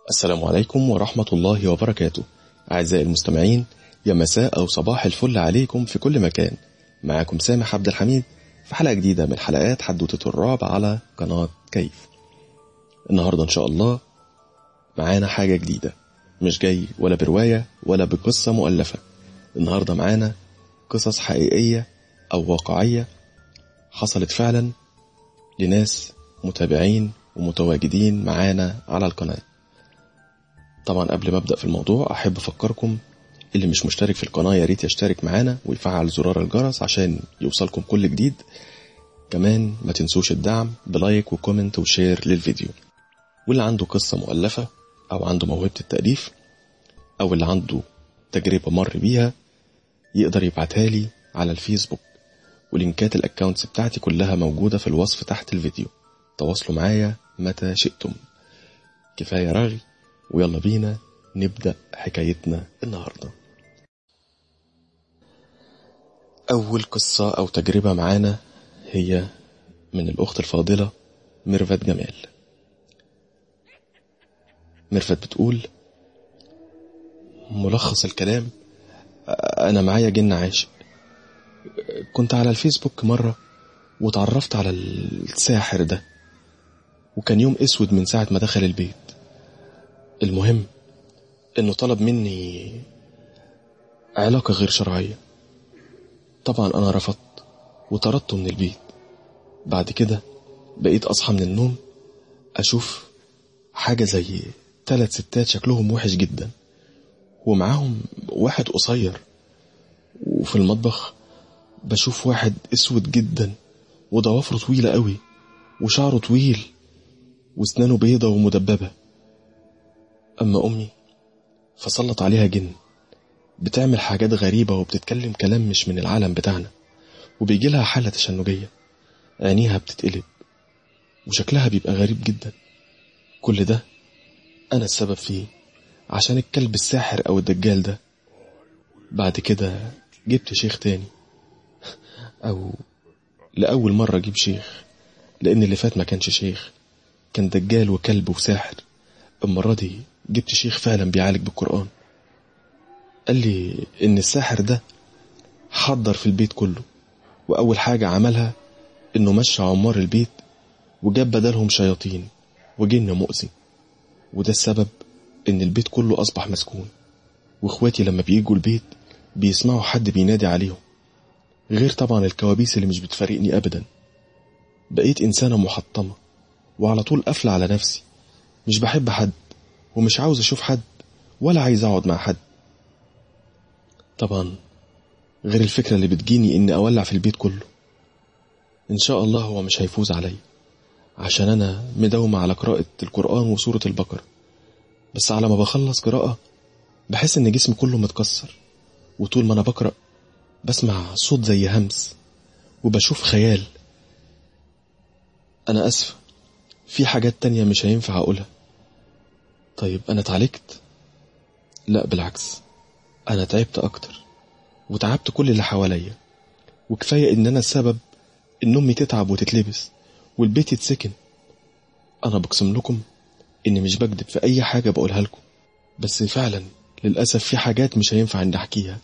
السلام عليكم ورحمة الله وبركاته. أعزائي المستمعين، يا مساء أو صباح الفل عليكم في كل مكان. معاكم سامح عبد الحميد في حلقة جديدة من حلقات حدوتة الرعب على قناة كيف. النهاردة إن شاء الله معانا حاجة جديدة، مش جاي ولا برواية ولا بقصة مؤلفة. النهاردة معانا قصص حقيقية أو واقعية حصلت فعلا لناس متابعين ومتواجدين معانا على القناة. طبعا قبل ما أبدأ في الموضوع أحب أفكركم اللي مش مشترك في القناة يا ريت يشترك معانا ويفعل زرار الجرس عشان يوصلكم كل جديد. كمان ما تنسوش الدعم بلايك وكومنت وشير للفيديو. واللي عنده قصة مؤلفة أو عنده موهبة التأليف أو اللي عنده تجربة مر بيها يقدر يبعتها لي على الفيسبوك، ولينكات الأكاونتس بتاعتي كلها موجودة في الوصف تحت الفيديو. تواصلوا معايا متى شئتم. كفاية رغي ويلا بينا نبدأ حكايتنا النهاردة. أول قصة أو تجربة معانا هي من الأخت الفاضلة ميرفت جمال. ميرفت بتقول: ملخص الكلام، أنا معايا جن عاشق. كنت على الفيسبوك مرة وتعرفت على الساحر ده، وكان يوم أسود من ساعة ما دخل البيت. المهم إنه طلب مني علاقة غير شرعية. طبعا أنا رفضت وطردته من البيت. بعد كده بقيت أصحى من النوم أشوف حاجة زي 3 ستات شكلهم وحش جدا، ومعاهم واحد قصير. وفي المطبخ بشوف واحد اسود جدا وضوافره طويلة قوي وشعره طويل واسنانه بيضة ومدببة. أما أمي فسلط عليها جن، بتعمل حاجات غريبة وبتتكلم كلام مش من العالم بتاعنا، وبيجي لها حالة تشنجية، عينيها بتتقلب وشكلها بيبقى غريب جدا. كل ده أنا السبب فيه عشان الكلب الساحر أو الدجال ده. بعد كده جبت شيخ تاني، أو لأول مرة أجيب شيخ، لأن اللي فات ما كانش شيخ، كان دجال وكلب وساحر. المرة دي جبت شيخ فعلا بيعالج بالقرآن. قال لي إن الساحر ده حضر في البيت كله، وأول حاجة عملها إنه مشى عمار البيت وجاب بدلهم شياطين وجن مؤذي، وده السبب إن البيت كله أصبح مسكون. وإخواتي لما بييجوا البيت بيسمعوا حد بينادي عليهم، غير طبعا الكوابيس اللي مش بتفارقني أبدا. بقيت إنسانة محطمة وعلى طول قافلة على نفسي، مش بحب حد ومش عاوز أشوف حد ولا عايز أقعد مع حد. طبعا غير الفكرة اللي بتجيني إني أولع في البيت كله. إن شاء الله هو مش هيفوز علي، عشان أنا مداومة على قراءة القرآن وسورة البقرة، بس على ما بخلص قراءة بحس إن جسمي كله متكسر، وطول ما أنا بقرأ بسمع صوت زي همس وبشوف خيال. أنا أسف، في حاجات تانية مش هينفع أقولها. طيب أنا اتعالجت؟ لا بالعكس، أنا تعبت أكتر وتعبت كل اللي حواليا، وكفاية إن أنا السبب إن أمي تتعب وتتلبس والبيت يتسكن. أنا بقسم لكم إني مش بكذب في أي حاجة بقولها لكم، بس فعلا للأسف في حاجات مش هينفع إني أحكيها.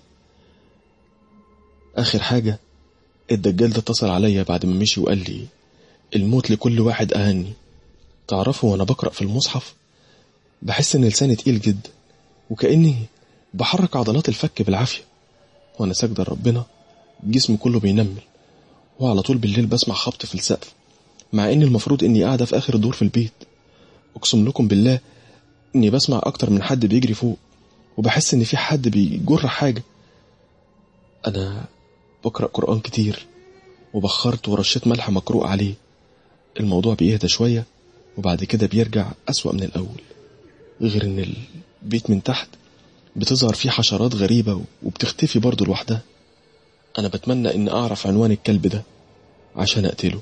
آخر حاجة، الدجال ده اتصل عليا بعد ما مشي وقال لي الموت لكل واحد أهني. تعرفوا وأنا بقرأ في المصحف بحس إن لساني تقيل جدا، وكأني بحرك عضلات الفك بالعافية. وأنا ساجدة لربنا جسمي كله بينمل، وعلى طول بالليل بسمع خبط في السقف، مع إن المفروض إني قاعدة في آخر دور في البيت. أقسم لكم بالله إني بسمع أكتر من حد بيجري فوق، وبحس إن في حد بيجر حاجة. أنا بقرأ قرآن كتير وبخرت ورشيت ملح مقروء عليه. الموضوع بيهدى شوية وبعد كده بيرجع أسوأ من الأول، غير إن البيت من تحت بتظهر فيه حشرات غريبة وبتختفي برضو لوحدها. أنا بتمنى إن أعرف عنوان الكلب ده عشان أقتله.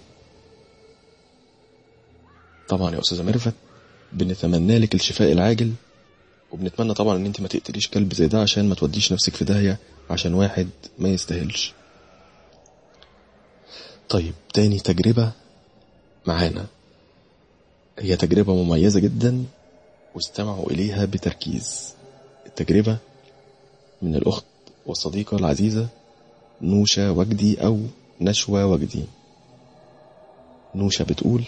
طبعا يا أستاذة ميرفت بنتمنى لك الشفاء العاجل، وبنتمنى طبعا إن أنت ما تقتليش كلب زي ده عشان ما توديش نفسك في داهية عشان واحد ما يستاهلش. طيب تاني تجربة معانا هي تجربة مميزة جدا واستمعوا إليها بتركيز. التجربة من الأخت والصديقة العزيزة نوشة وجدي أو نشوى وجدي. نوشة بتقول: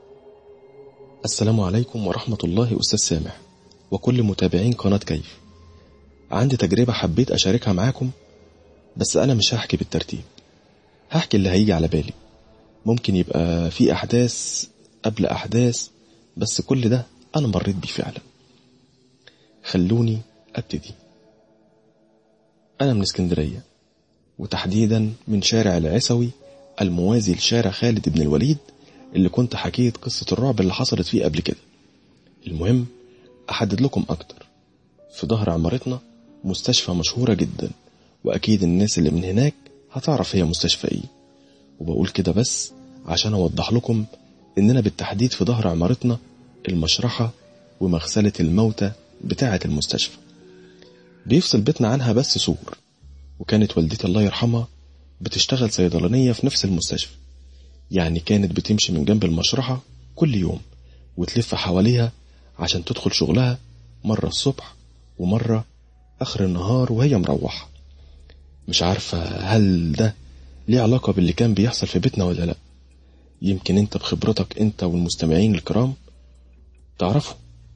السلام عليكم ورحمة الله أستاذ سامح وكل متابعين قناة كيف. عندي تجربة حبيت أشاركها معاكم، بس أنا مش هحكي بالترتيب، هحكي اللي هيجي على بالي. ممكن يبقى في أحداث قبل أحداث، بس كل ده أنا مريت بيه فعلا. خلوني أبتدي. أنا من اسكندرية، وتحديدا من شارع العسوي الموازي لشارع خالد بن الوليد اللي كنت حكيت قصة الرعب اللي حصلت فيه قبل كده. المهم أحدد لكم أكتر. في ظهر عمارتنا مستشفى مشهورة جدا، وأكيد الناس اللي من هناك هتعرف هي مستشفى إيه. وبقول كده بس عشان أوضح لكم إننا بالتحديد في ظهر عمارتنا المشرحة ومغسلة الموتى بتاعة المستشفى. بيفصل بيتنا عنها بس سور، وكانت والدتي الله يرحمها بتشتغل صيدلانية في نفس المستشفى، يعني كانت بتمشي من جنب المشرحة كل يوم وتلف حواليها عشان تدخل شغلها، مرة الصبح ومرة آخر النهار وهي مروحة. مش عارفة هل ده ليه علاقة باللي كان بيحصل في بيتنا ولا لأ. يمكن انت بخبرتك انت والمستمعين الكرام تعرفوا.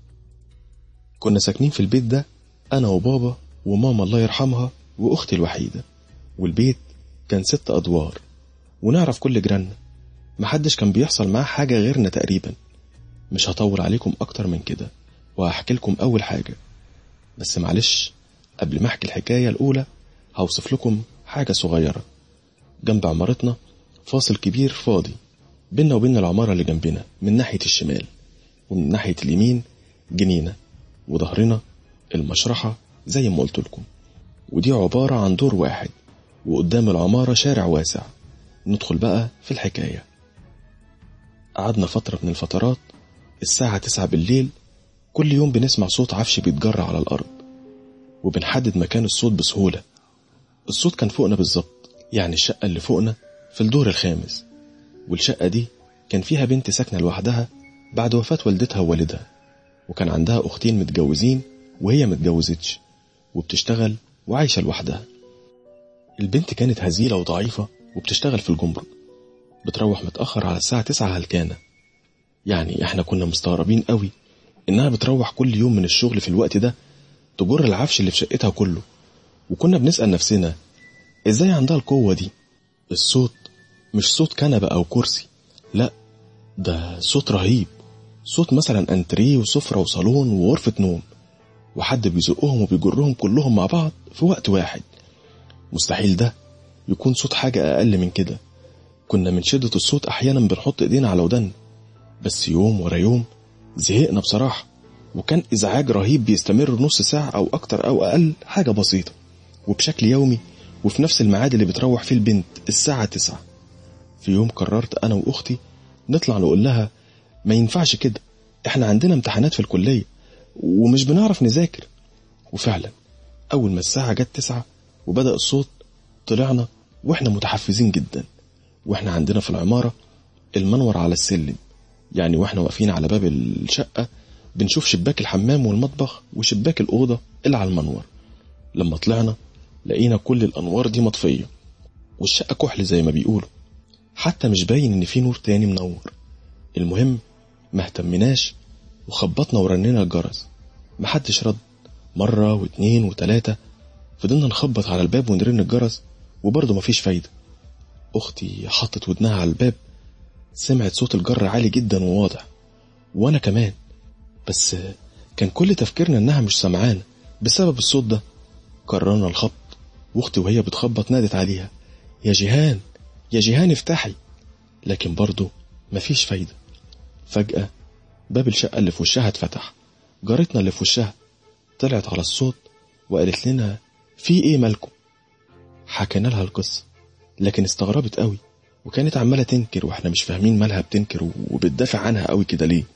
كنا ساكنين في البيت ده أنا وبابا وماما الله يرحمها وأختي الوحيدة، والبيت كان 6 أدوار، ونعرف كل جيراننا. محدش كان بيحصل معاه حاجة غيرنا تقريبا. مش هطول عليكم أكتر من كده، وهحكي لكم أول حاجة. بس معلش، قبل ما أحكي الحكاية الأولى هوصف لكم حاجة صغيرة. جنب عمارتنا فاصل كبير فاضي بيننا وبين العمارة اللي جنبنا من ناحية الشمال، ومن ناحية اليمين جنينة، وظهرنا المشرحة زي ما قلت لكم. ودي عبارة عن دور واحد، وقدام العمارة شارع واسع. ندخل بقى في الحكاية. قعدنا فترة من الفترات الساعة 9 بالليل كل يوم بنسمع صوت عفش بيتجرى على الأرض، وبنحدد مكان الصوت بسهولة. الصوت كان فوقنا بالظبط، يعني الشقة اللي فوقنا في الدور الخامس، والشقة دي كان فيها بنت ساكنة لوحدها بعد وفاة والدتها ووالدها، وكان عندها أختين متجوزين وهي متجوزتش وبتشتغل وعايشة لوحدها. البنت كانت هزيلة وضعيفة وبتشتغل في الجمرك، بتروح متأخر على الساعة 9 هلكانة. يعني احنا كنا مستغربين قوي انها بتروح كل يوم من الشغل في الوقت ده تجر العفش اللي في شقتها كله، وكنا بنسأل نفسنا ازاي عندها القوة دي. الصوت مش صوت كنبة او كرسي، لا، ده صوت رهيب. صوت مثلا انتريه وسفرة وصالون وغرفة نوم، وحد بيزقهم وبيجرهم كلهم مع بعض في وقت واحد. مستحيل ده يكون صوت حاجة أقل من كده. كنا من شدة الصوت أحيانا بنحط إيدينا على ودن، بس يوم ورا يوم زهقنا بصراحة، وكان إزعاج رهيب بيستمر نص ساعة أو أكتر أو أقل، حاجة بسيطة وبشكل يومي، وفي نفس الميعاد اللي بتروح فيه البنت الساعة 9. في يوم قررت أنا وأختي نطلع نقول لها ما ينفعش كده، إحنا عندنا امتحانات في الكلية ومش بنعرف نذاكر. وفعلا أول ما الساعة جت 9 وبدأ الصوت، طلعنا وإحنا متحفزين جدا. وإحنا عندنا في العمارة المنور على السلم، يعني وإحنا واقفين على باب الشقة بنشوف شباك الحمام والمطبخ وشباك الأوضة اللي على المنور. لما طلعنا لقينا كل الأنوار دي مطفية، والشقة كحل زي ما بيقولوا، حتى مش باين إن في نور تاني منور. المهم ما اهتمناش وخبطنا ورننا الجرس، محدش رد. مرة واثنين وثلاثة فضلنا نخبط على الباب ونرن الجرس وبرضه مفيش فايدة. أختي حطت ودنها على الباب، سمعت صوت الجر عالي جدا وواضح، وأنا كمان، بس كان كل تفكيرنا إنها مش سمعانة بسبب الصوت ده. قررنا الخبط، واختي وهي بتخبط نادت عليها يا جيهان يا جيهان افتحي، لكن برضه مفيش فايدة. فجأة باب الشقة اللي في وشها اتفتح. جارتنا اللي في وشها طلعت على الصوت وقالت لنا في ايه مالكم. حكينا لها القصة، لكن استغربت قوي وكانت عمالة تنكر، واحنا مش فاهمين مالها بتنكر وبتدافع عنها قوي كده ليه.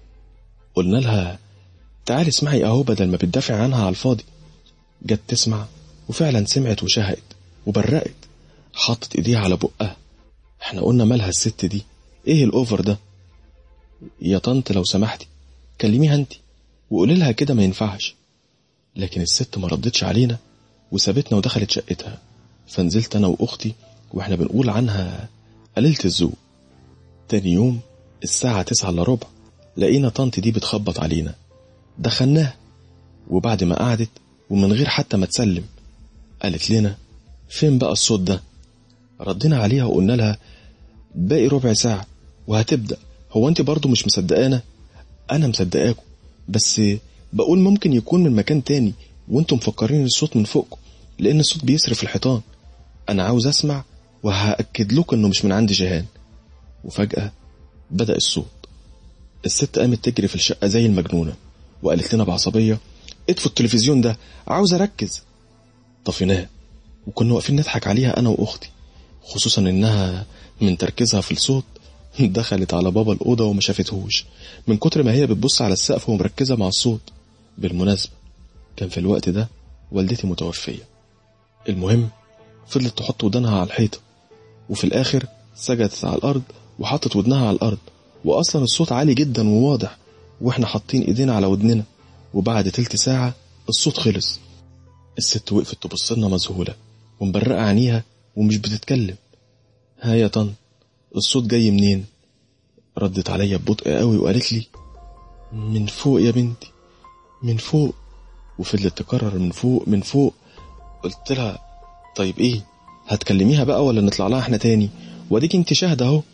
قلنا لها تعالي اسمعي اهو بدل ما بتدافع عنها على الفاضي. جت تسمع وفعلا سمعت وشهقت وبرقت، حطت ايديها على بقها. احنا قلنا مالها الست دي، ايه الاوفر ده؟ يا طنط لو سمحتي كلميها انتي وقولي لها كده ما ينفعش. لكن الست ما ردتش علينا وسابتنا ودخلت شقتها. فنزلت أنا وأختي وإحنا بنقول عنها قليلة الذوق. تاني يوم الساعة 9:15 لقينا طنط دي بتخبط علينا. دخلناها، وبعد ما قعدت ومن غير حتى ما تسلم قالت لنا فين بقى الصوت ده؟ ردينا عليها وقلنا لها باقي ربع ساعة وهتبدأ. هو انت برضو مش مصدقانا؟ انا مصدقاكم، بس بقول ممكن يكون من مكان تاني وانتم مفكرين الصوت من فوقكم، لان الصوت بيسرف الحيطان. انا عاوز اسمع وهأكد لكم انه مش من عند جيهان. وفجأة بدأ الصوت. الست قامت تجري في الشقة زي المجنونة وقالت لنا بعصبية اطفوا التلفزيون ده، عاوز اركز. طفيناه وكنا واقفين نضحك عليها انا واختي، خصوصا انها من تركيزها في الصوت دخلت على بابا الأوضة وما شافتهوش من كتر ما هي بتبص على السقف ومركزة مع الصوت. بالمناسبة كان في الوقت ده والدتي متوفية. المهم فضلت تحط ودنها على الحيطة، وفي الآخر سجدت على الأرض وحطت ودنها على الأرض، وأصلا الصوت عالي جدا وواضح وإحنا حاطين إيدينا على ودننا. وبعد تلت ساعة الصوت خلص. الست وقفت تبصلنا مذهولة ومبرقة عينيها ومش بتتكلم. ها يا طن، الصوت جاي منين؟ ردت عليا ببطء قوي وقالت لي من فوق يا بنتي، من فوق. وفضلت تكرر من فوق من فوق. قلت لها طيب ايه، هتكلميها بقى ولا نطلع لها احنا تاني؟ واديك انت شاهدة اهو.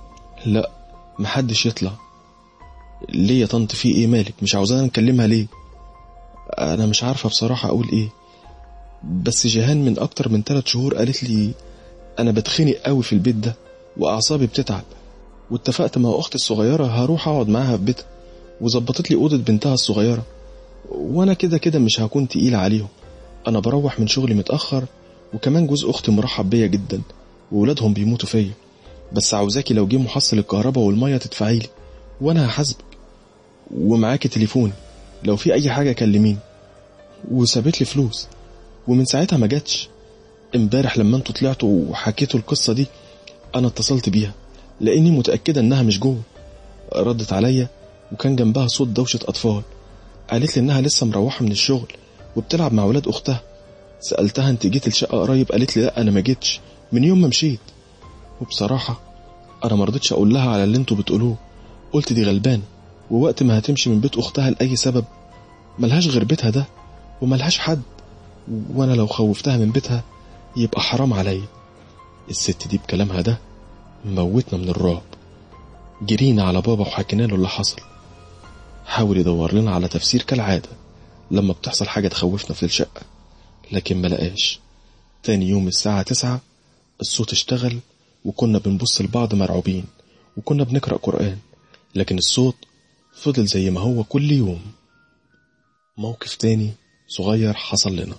لا محدش يطلع. ليه يا طنط في ايه، مالك مش عاوزانا نكلمها ليه؟ انا مش عارفة بصراحة اقول ايه، بس جيهان من اكتر من 3 شهور قالت لي انا بتخنق قوي في البيت ده واعصابي بتتعب، واتفقت مع اختي الصغيرة هروح اقعد معاها في بيتها، وظبطت لي اوضة بنتها الصغيرة. وانا كده كده مش هكون تقيل عليهم، انا بروح من شغلي متأخر، وكمان جوز اختي مرحب بيا جدا وولادهم بيموتوا فيا، بس عاوزاكي لو جه محصل الكهرباء والمية تدفعيلي وانا هحاسبك، ومعاكي تليفوني لو في اي حاجة كلميني. وسابت لي فلوس، ومن ساعتها ما جاتش. امبارح لما انتوا طلعتوا وحكيتوا القصة دي انا اتصلت بيها لاني متأكدة انها مش جوه. ردت عليا وكان جنبها صوت دوشة اطفال. قالت لي انها لسه مروحة من الشغل وبتلعب مع ولاد اختها. سألتها انت جيت الشقة قريب؟ قالت لي لا انا ما جيتش من يوم ما مشيت. وبصراحة انا مرضتش اقول لها على اللي انتوا بتقولوه، قلت دي غلبان، ووقت ما هتمشي من بيت اختها لأي سبب ملهاش غير بيتها ده وملهاش حد، وانا لو خوفتها من بيتها يبقى حرام عليا. الست دي بكلامها ده موتنا من الرعب. جرينا على بابا وحكينا له اللي حصل. حاول يدور لنا على تفسير كالعادة لما بتحصل حاجة تخوفنا في الشقة، لكن ملقاش. تاني يوم الساعة 9 الصوت اشتغل، وكنا بنبص لبعض مرعوبين، وكنا بنقرأ قرآن، لكن الصوت فضل زي ما هو كل يوم. موقف تاني صغير حصل لنا.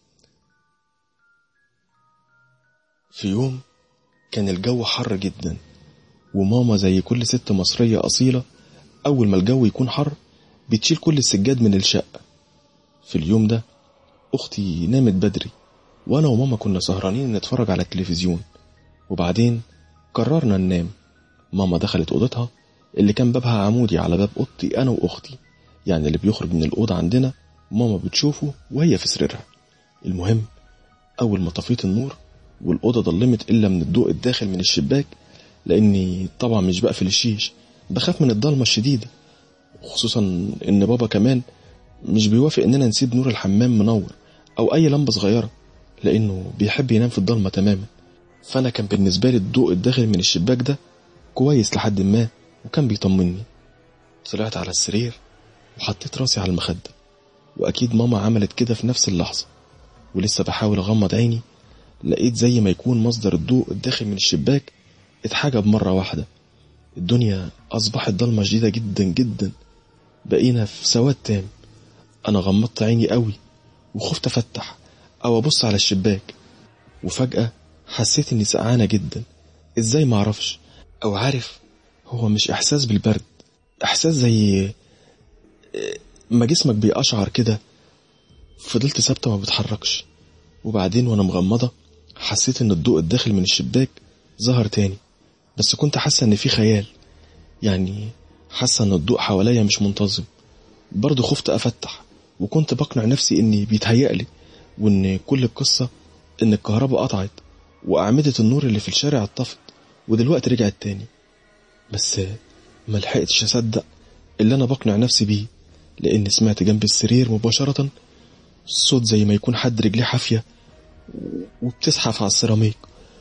في يوم كان الجو حر جدا، وماما زي كل ست مصرية أصيلة أول ما الجو يكون حر بتشيل كل السجاد من الشقة. في اليوم ده أختي نامت بدري، وأنا وماما كنا سهرانين نتفرج على التلفزيون، وبعدين قررنا ننام. ماما دخلت أوضتها اللي كان بابها عمودي على باب أوضتي أنا وأختي، يعني اللي بيخرج من الأوضة عندنا ماما بتشوفه وهي في سريرها. المهم أول ما طفيت النور والأوضة ضلمت إلا من الضوء الداخل من الشباك، لأني طبعا مش بقفل الشيش، بخاف من الضلمة الشديدة، خصوصا إن بابا كمان مش بيوافق إننا نسيب نور الحمام منور أو أي لمبة صغيرة، لأنه بيحب ينام في الضلمة تماما. فأنا كان بالنسبة لي الضوء الداخل من الشباك ده كويس لحد ما، وكان بيطمني. طلعت على السرير وحطيت راسي على المخدة، وأكيد ماما عملت كده في نفس اللحظة. ولسه بحاول أغمض عيني لقيت زي ما يكون مصدر الضوء الداخل من الشباك اتحجب مرة واحدة. الدنيا أصبحت ضلمة شديدة جدا جدا، بقينا في سواد تام. أنا غمضت عيني قوي وخفت أفتح أو أبص على الشباك، وفجأة حسيت إني سقعانة جدا. إزاي معرفش، أو عارف هو مش إحساس بالبرد، إحساس زي ما جسمك بيقشعر كده. فضلت ثابتة ما بتحركش، وبعدين وأنا مغمضة حسيت إن الضوء الداخل من الشباك ظهر تاني، بس كنت حاسة إن في خيال، يعني حاسة إن الضوء حواليا مش منتظم، برضه خفت أفتح، وكنت بقنع نفسي إني بيتهيألي، وإن كل القصة إن الكهرباء قطعت وأعمدة النور اللي في الشارع اتطفت ودلوقتي رجعت تاني. بس ملحقتش أصدق اللي أنا بقنع نفسي بيه، لأن سمعت جنب السرير مباشرة صوت زي ما يكون حد رجليه حافية وبتزحف على السيراميك،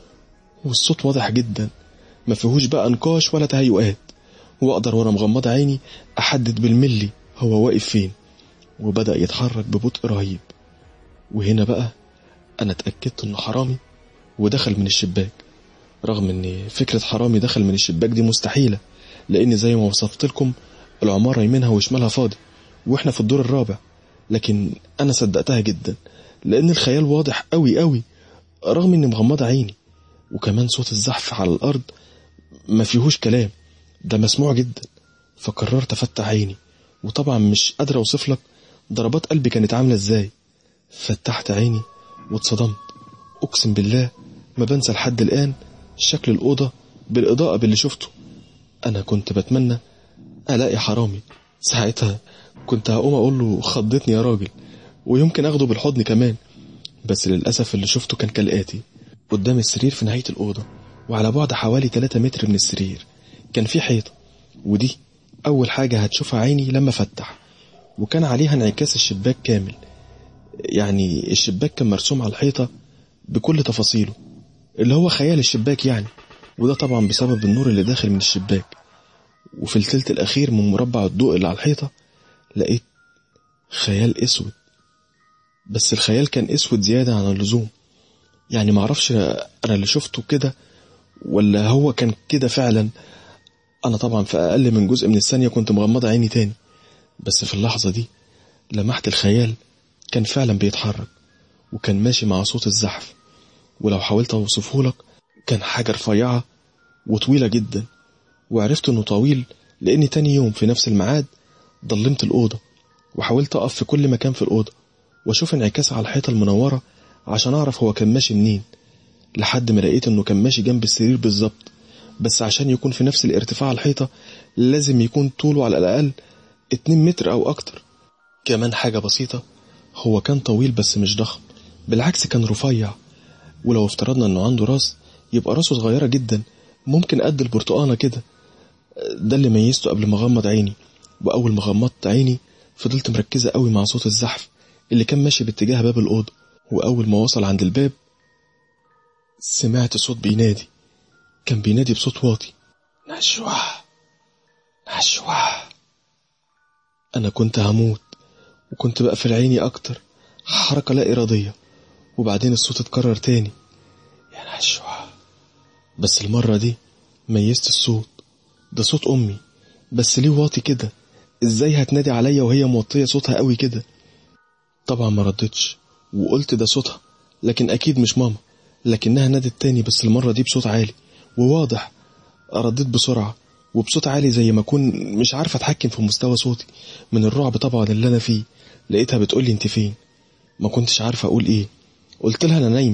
والصوت واضح جدا ما فيهوش بقى نقاش ولا تهيؤات، وأقدر وأنا مغمض عيني أحدد بالملي هو واقف فين، وبدأ يتحرك ببطء رهيب. وهنا بقى أنا اتأكدت إنه حرامي ودخل من الشباك، رغم إن فكرة حرامي دخل من الشباك دي مستحيلة، لأن زي ما وصفت لكم العمارة يمينها وشمالها فاضي وإحنا في الدور الرابع. لكن أنا صدقتها جدا، لأن الخيال واضح قوي قوي رغم إني مغمض عيني. وكمان صوت الزحف على الأرض ما فيهوش كلام، ده مسموع جدا. فقررت أفتح عيني، وطبعا مش قادر أوصف لك ضربات قلبي كانت عاملة إزاي. فتحت عيني واتصدمت، أقسم بالله ما بنسى لحد الآن شكل الأوضة بالإضاءة باللي شفته. أنا كنت بتمنى ألاقي حرامي، ساعتها كنت هقوم أقول له خضتني يا راجل، ويمكن أخده بالحضن كمان. بس للأسف اللي شفته كان كالآتي: قدام السرير في نهاية الأوضة وعلى بعد حوالي 3 متر من السرير كان في حيطة، ودي أول حاجة هتشوفها عيني لما فتح، وكان عليها انعكاس الشباك كامل. يعني الشباك كان مرسوم على الحيطة بكل تفاصيله، اللي هو خيال الشباك يعني، وده طبعا بسبب النور اللي داخل من الشباك. وفي الثلث الأخير من مربع الضوء اللي على الحيطة لقيت خيال أسود، بس الخيال كان أسود زيادة عن اللزوم. يعني معرفش أنا اللي شفته كده ولا هو كان كده فعلا. أنا طبعا في أقل من جزء من الثانية كنت مغمضة عيني تاني، بس في اللحظة دي لمحت الخيال كان فعلا بيتحرك، وكان ماشي مع صوت الزحف. ولو حاولت أوصفه لك كان حاجة رفيعة وطويلة جدا. وعرفت إنه طويل لأني تاني يوم في نفس الميعاد ضلمت الأوضة، وحاولت أقف في كل مكان في الأوضة وأشوف انعكاس على الحيطة المنورة عشان أعرف هو كان ماشي منين، لحد ما لقيت إنه كان ماشي جنب السرير بالظبط. بس عشان يكون في نفس الارتفاع على الحيطة لازم يكون طوله على الأقل 2 متر أو أكتر. كمان حاجة بسيطة، هو كان طويل بس مش ضخم، بالعكس كان رفيع. ولو افترضنا إنه عنده راس يبقى راسه صغيرة جدا، ممكن قد البرتقانة كده. ده اللي ميزته قبل ما أغمض عيني. وأول ما غمضت عيني فضلت مركزة قوي مع صوت الزحف اللي كان ماشي باتجاه باب الأوضة. وأول ما وصل عند الباب سمعت صوت بينادي، كان بينادي بصوت واطي: نشوة نشوة. أنا كنت هموت، وكنت بقفل عيني أكتر، حركة لا إرادية. وبعدين الصوت اتكرر تاني: يا نشوة. بس المرة دي ميزت الصوت، ده صوت أمي، بس ليه واطي كده؟ إزاي هتنادي عليا وهي موطية صوتها قوي كده؟ طبعا ما ردتش، وقلت ده صوتها، لكن أكيد مش ماما. لكنها نادت تاني، بس المرة دي بصوت عالي وواضح. رديت بسرعة وبصوت عالي زي ما أكون مش عارفة أتحكم في مستوى صوتي من الرعب طبعا اللي أنا فيه. لقيتها بتقولي أنت فين؟ ما كنتش عارفة أقول إيه. قلت لها أنا نايمة.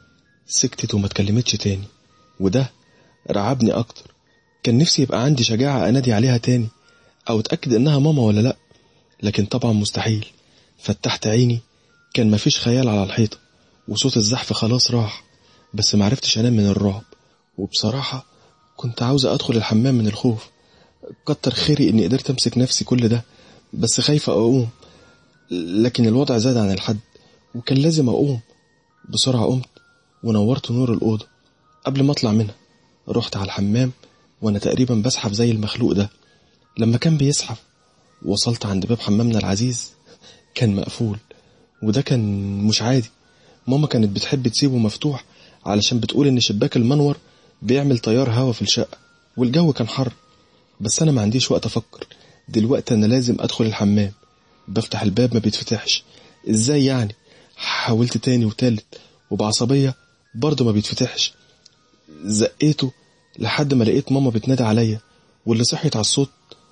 سكتت وما اتكلمتش تاني، وده رعبني أكتر. كان نفسي يبقى عندي شجاعة أنادي عليها تاني أو أتأكد إنها ماما ولا لأ، لكن طبعا مستحيل. فتحت عيني، كان مفيش خيال على الحيطة، وصوت الزحف خلاص راح، بس معرفتش أنام من الرعب. وبصراحة كنت عاوزة أدخل الحمام من الخوف. كتر خيري إني قدرت أمسك نفسي كل ده، بس خايفة أقوم. لكن الوضع زاد عن الحد وكان لازم أقوم. بسرعة قمت ونورت نور الأوضة. قبل ما أطلع منها رحت على الحمام وأنا تقريبا بزحف زي المخلوق ده. لما كان بيزحف وصلت عند باب حمامنا العزيز كان مقفول، وده كان مش عادي. ماما كانت بتحب تسيبه مفتوح علشان بتقول إن شباك المنور بيعمل تيار هوا في الشقة، والجو كان حر. بس أنا ما عنديش وقت أفكر دلوقتي، أنا لازم أدخل الحمام. بفتح الباب ما بيتفتحش. إزاي يعني؟ حاولت تاني وتالت وبعصبية برضه ما بيتفتحش. زقيته لحد ما لقيت ماما بتنادي عليا، واللي صحيت على الصوت.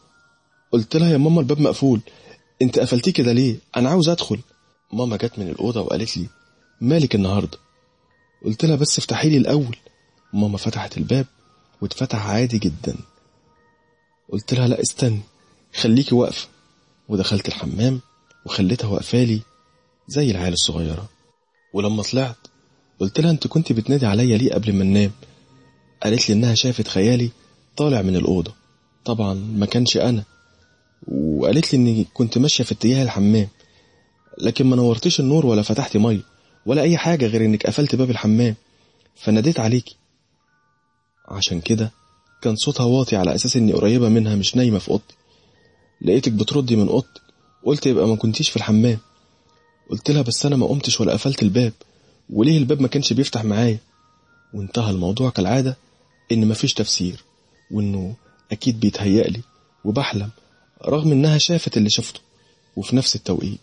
قلت لها يا ماما الباب مقفول، انت قفلتيه كده ليه؟ انا عاوز ادخل. ماما جت من الأوضة وقالت لي مالك النهاردة؟ قلت لها بس افتحي لي الأول. ماما فتحت الباب واتفتح عادي جدا. قلت لها لا استني، خليكي واقفة. ودخلت الحمام وخليتها واقفالي زي العيال الصغيرة. ولما طلعت قلت لها انت كنت بتنادي عليا ليه قبل ما ننام؟ قالت لي انها شافت خيالي طالع من الأوضة، طبعا ما كانش انا، وقالت لي اني كنت ماشية في اتجاه الحمام، لكن ما نورتيش النور ولا فتحتي مية ولا اي حاجة غير انك قفلت باب الحمام، فناديت عليكي. عشان كده كان صوتها واطي على اساس اني قريبة منها مش نايمة في اوضتي. لقيتك بتردي من اوضتك، قلت يبقى ما كنتيش في الحمام. قلت لها بس انا ما قمتش ولا قفلت الباب، وليه الباب ما كانش بيفتح معايا؟ وانتهى الموضوع كالعادة ان مفيش تفسير، وانه اكيد بيتهيألي وبحلم، رغم انها شافت اللي شفته وفي نفس التوقيت.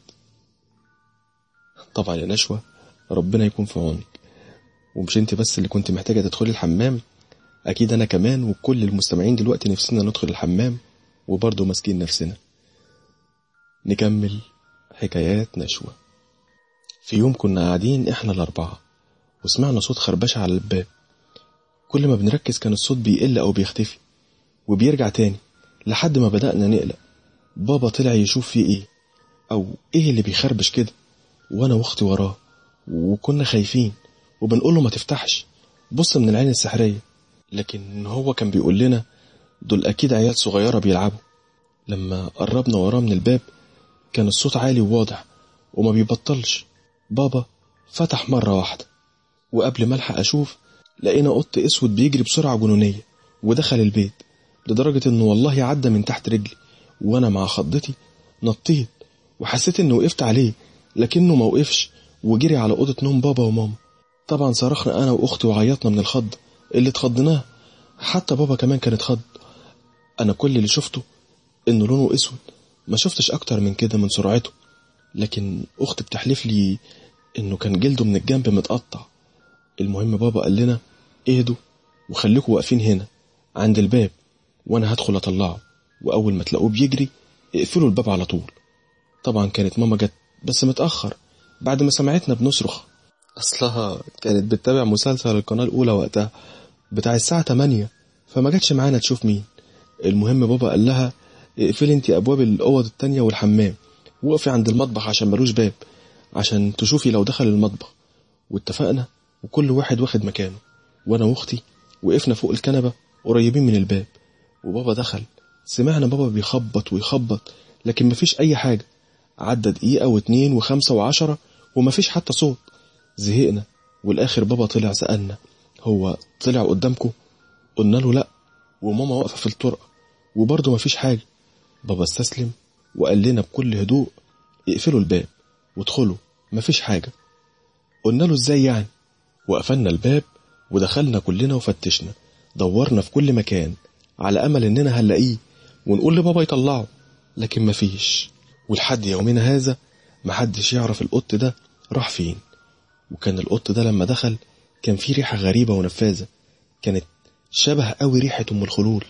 طبعا يا نشوى ربنا يكون في عونك، ومش انت بس اللي كنت محتاجة تدخلي الحمام، اكيد انا كمان وكل المستمعين دلوقتي نفسنا ندخل الحمام وبرضه ماسكين نفسنا. نكمل حكايات نشوى. في يوم كنا قاعدين احنا الأربعة وسمعنا صوت خربشة على الباب. كل ما بنركز كان الصوت بيقل او بيختفي وبيرجع تاني لحد ما بدأنا نقلق. بابا طلع يشوف فيه ايه او ايه اللي بيخربش كده، وانا واختي وراه، وكنا خايفين وبنقول له ما تفتحش، بص من العين السحرية، لكن هو كان بيقول لنا دول اكيد عيال صغيرة بيلعبوا. لما قربنا وراه من الباب كان الصوت عالي وواضح وما بيبطلش. بابا فتح مرة واحدة، وقبل ما الحق اشوف لقينا قط اسود بيجري بسرعة جنونية ودخل البيت، لدرجة انه والله عدى من تحت رجلي، وانا مع خضتي نطيت وحسيت اني وقفت عليه، لكنه ما وقفش وجري على اوضة نوم بابا وماما. طبعا صرخنا انا واختي وعيطنا من الخض اللي اتخضناه، حتى بابا كمان كان اتخض. انا كل اللي شفته انه لونه اسود، ما شفتش اكتر من كده من سرعته، لكن اختي بتحلف لي انه كان جلده من الجنب متقطع. المهم بابا قال لنا اهدوا وخليكوا واقفين هنا عند الباب وانا هدخل اطلعه، واول ما تلاقوه بيجري اقفلوا الباب على طول. طبعا كانت ماما جت بس متأخر بعد ما سمعتنا بنصرخ، اصلها كانت بتتابع مسلسل القناة الاولى وقتها بتاع الساعة 8، فما جاتش معانا تشوف مين. المهم بابا قال لها اقفلي انتي ابواب الاوض التانية والحمام، وقفي عند المطبخ عشان ملوش باب عشان تشوفي لو دخل المطبخ. واتفقنا وكل واحد واخد مكانه، وانا واختي وقفنا فوق الكنبة قريبين من الباب. وبابا دخل، سمعنا بابا بيخبط ويخبط لكن مفيش اي حاجة. عدى دقيقة واتنين وخمسة وعشرة ومفيش حتى صوت. زهقنا، والاخر بابا طلع سألنا هو طلع قدامكم؟ قلنا له لا، وماما واقفة في الطرقة وبرضه مفيش حاجة. بابا استسلم وقال لنا بكل هدوء اقفلوا الباب وادخلوا مفيش حاجة. قلنا له ازاي يعني؟ وقفلنا الباب ودخلنا كلنا وفتشنا، دورنا في كل مكان على امل اننا هنلاقيه ونقول لبابا يطلعه، لكن مفيش. ولحد يومنا هذا محدش يعرف القط ده راح فين. وكان القط ده لما دخل كان فيه ريحة غريبة ونفاذة، كانت شبه قوي ريحة ام الخلول،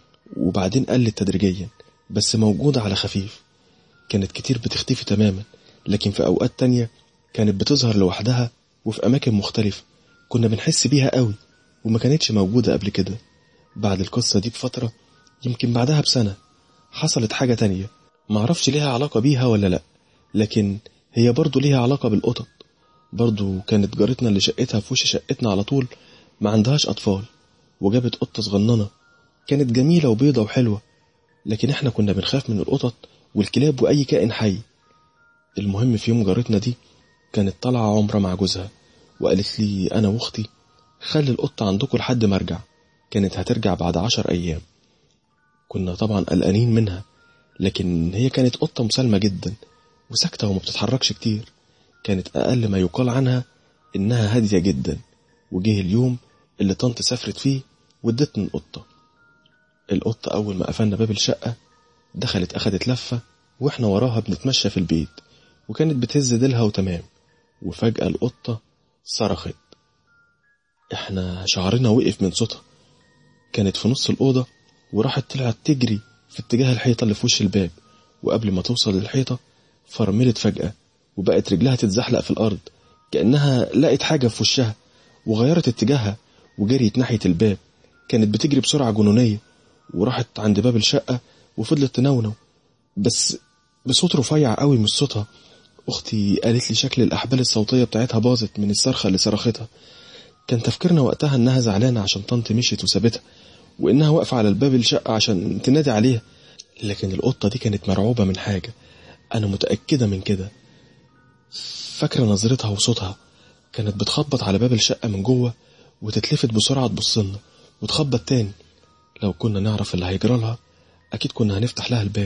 وبعدين قلت تدريجيا بس موجودة على خفيف. كانت كتير بتختفي تماما، لكن في اوقات تانية كانت بتظهر لوحدها وفي اماكن مختلفة كنا بنحس بيها قوي وما كانتش موجودة قبل كده. بعد القصة دي بفترة، يمكن بعدها بسنة، حصلت حاجة تانية معرفش ليها علاقة بيها ولا لا، لكن هي برضو ليها علاقة بالقطط. برضو كانت جارتنا اللي شقتها في وش شقتنا على طول ما عندهاش أطفال، وجابت قطة صغننة كانت جميلة وبيضة وحلوة، لكن احنا كنا بنخاف من القطط والكلاب وأي كائن حي. المهم في يوم جارتنا دي كانت طالعة عمرة مع جوزها، وقالت لي أنا واختي خلي القطة عندكم لحد ما ارجع. كانت هترجع بعد 10 أيام. كنا طبعا قلقانين منها، لكن هي كانت قطة مسالمة جدا وساكتة وما بتتحركش كتير. كانت أقل ما يقال عنها إنها هادية جدا. وجه اليوم اللي طنط سافرت فيه وادتني القطة. القطة أول ما قفلنا باب الشقة دخلت أخدت لفة وإحنا وراها بنتمشى في البيت، وكانت بتهز ديلها وتمام. وفجأة القطة صرخت، إحنا شعرنا وقف من صوتها. كانت في نص الأوضة وراحت طلعت تجري في اتجاه الحيطة اللي في وش الباب، وقبل ما توصل للحيطة فرملت فجأة وبقت رجلها تتزحلق في الأرض كأنها لقت حاجة في وشها، وغيرت اتجاهها وجريت ناحية الباب. كانت بتجري بسرعة جنونية وراحت عند باب الشقة وفضلت تنونو، بس بصوت رفيع قوي مش صوتها. اختي قالت لي شكل الاحبال الصوتيه بتاعتها باظت من الصرخه اللي صرختها. كان تفكيرنا وقتها انها زعلانه عشان طنط مشيت وسابتها، وانها واقفه على الباب الشقه عشان تنادي عليها. لكن القطه دي كانت مرعوبه من حاجه، انا متاكده من كده. فاكره نظرتها وصوتها، كانت بتخبط على باب الشقه من جوه وتتلفت بسرعه تبصلنا وتخبط تاني. لو كنا نعرف اللي هيجرالها اكيد كنا هنفتح لها الباب.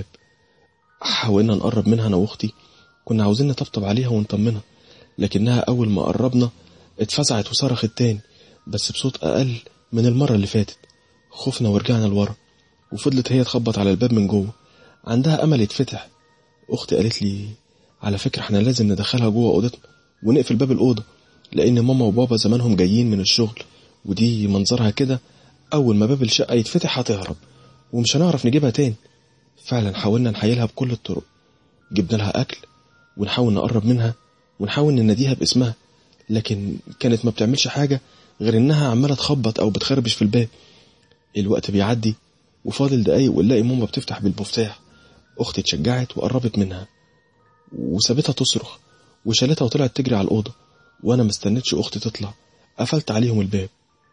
حاولنا نقرب منها انا واختي، كنا عاوزين نطبطب عليها ونطمنها، لكنها اول ما قربنا اتفزعت وصرخت تاني، بس بصوت اقل من المره اللي فاتت. خفنا ورجعنا لورا، وفضلت هي تخبط على الباب من جوه، عندها امل يتفتح. اختي قالت لي على فكره احنا لازم ندخلها جوه اوضتنا ونقفل باب الاوضه، لان ماما وبابا زمانهم جايين من الشغل، ودي منظرها كده اول ما باب الشقه يتفتح هتهرب ومش هنعرف نجيبها تاني. فعلا حاولنا نحايلها بكل الطرق، جبنا لها اكل ونحاول نقرب منها ونحاول نناديها باسمها، لكن كانت ما بتعملش حاجه غير انها عماله تخبط او بتخربش في الباب. الوقت بيعدي وفاضل دقايق ونلاقي ماما بتفتح بالمفتاح. اختي اتشجعت وقربت منها وسابتها تصرخ وشالتها وطلعت تجري على الاوضه، وانا مستنتش اختي تطلع، قفلت عليهم الباب.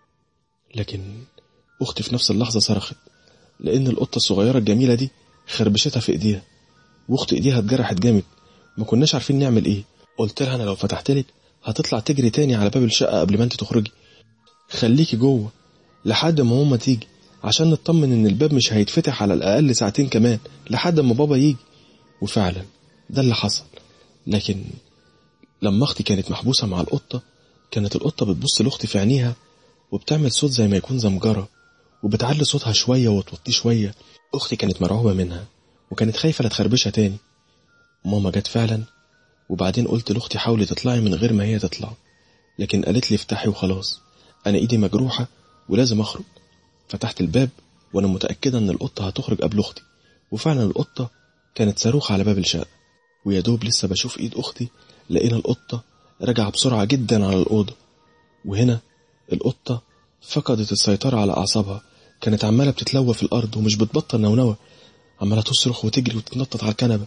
لكن اختي في نفس اللحظه صرخت، لان القطه الصغيره الجميله دي خربشتها في ايديها، واختي ايديها اتجرحت جامد. ما كناش عارفين نعمل ايه. قلت لها انا لو فتحتلك هتطلع تجري تاني على باب الشقه قبل ما انت تخرجي، خليكي جوه لحد ما ماما تيجي عشان نطمن ان الباب مش هيتفتح على الاقل ساعتين كمان لحد ما بابا يجي. وفعلا ده اللي حصل. لكن لما اختي كانت محبوسه مع القطه، كانت القطه بتبص لاختي في عينيها وبتعمل صوت زي ما يكون زمجره، وبتعلي صوتها شويه وتوطيه شويه. اختي كانت مرعوبه منها وكانت خايفه لا تخربشها تاني. ماما جت فعلا، وبعدين قلت لاختي حاولي تطلعي من غير ما هي تطلع، لكن قالت لي افتحي وخلاص، انا ايدي مجروحه ولازم اخرج. فتحت الباب وانا متاكده ان القطه هتخرج قبل اختي، وفعلا القطه كانت صاروخ على باب الشقه. ويا دوب لسه بشوف ايد اختي لقينا القطه رجع بسرعه جدا على الاوضه. وهنا القطه فقدت السيطره على اعصابها، كانت عماله بتتلوى في الارض ومش بتبطل نونوه، عماله تصرخ وتجري وتتنطط على الكنبه،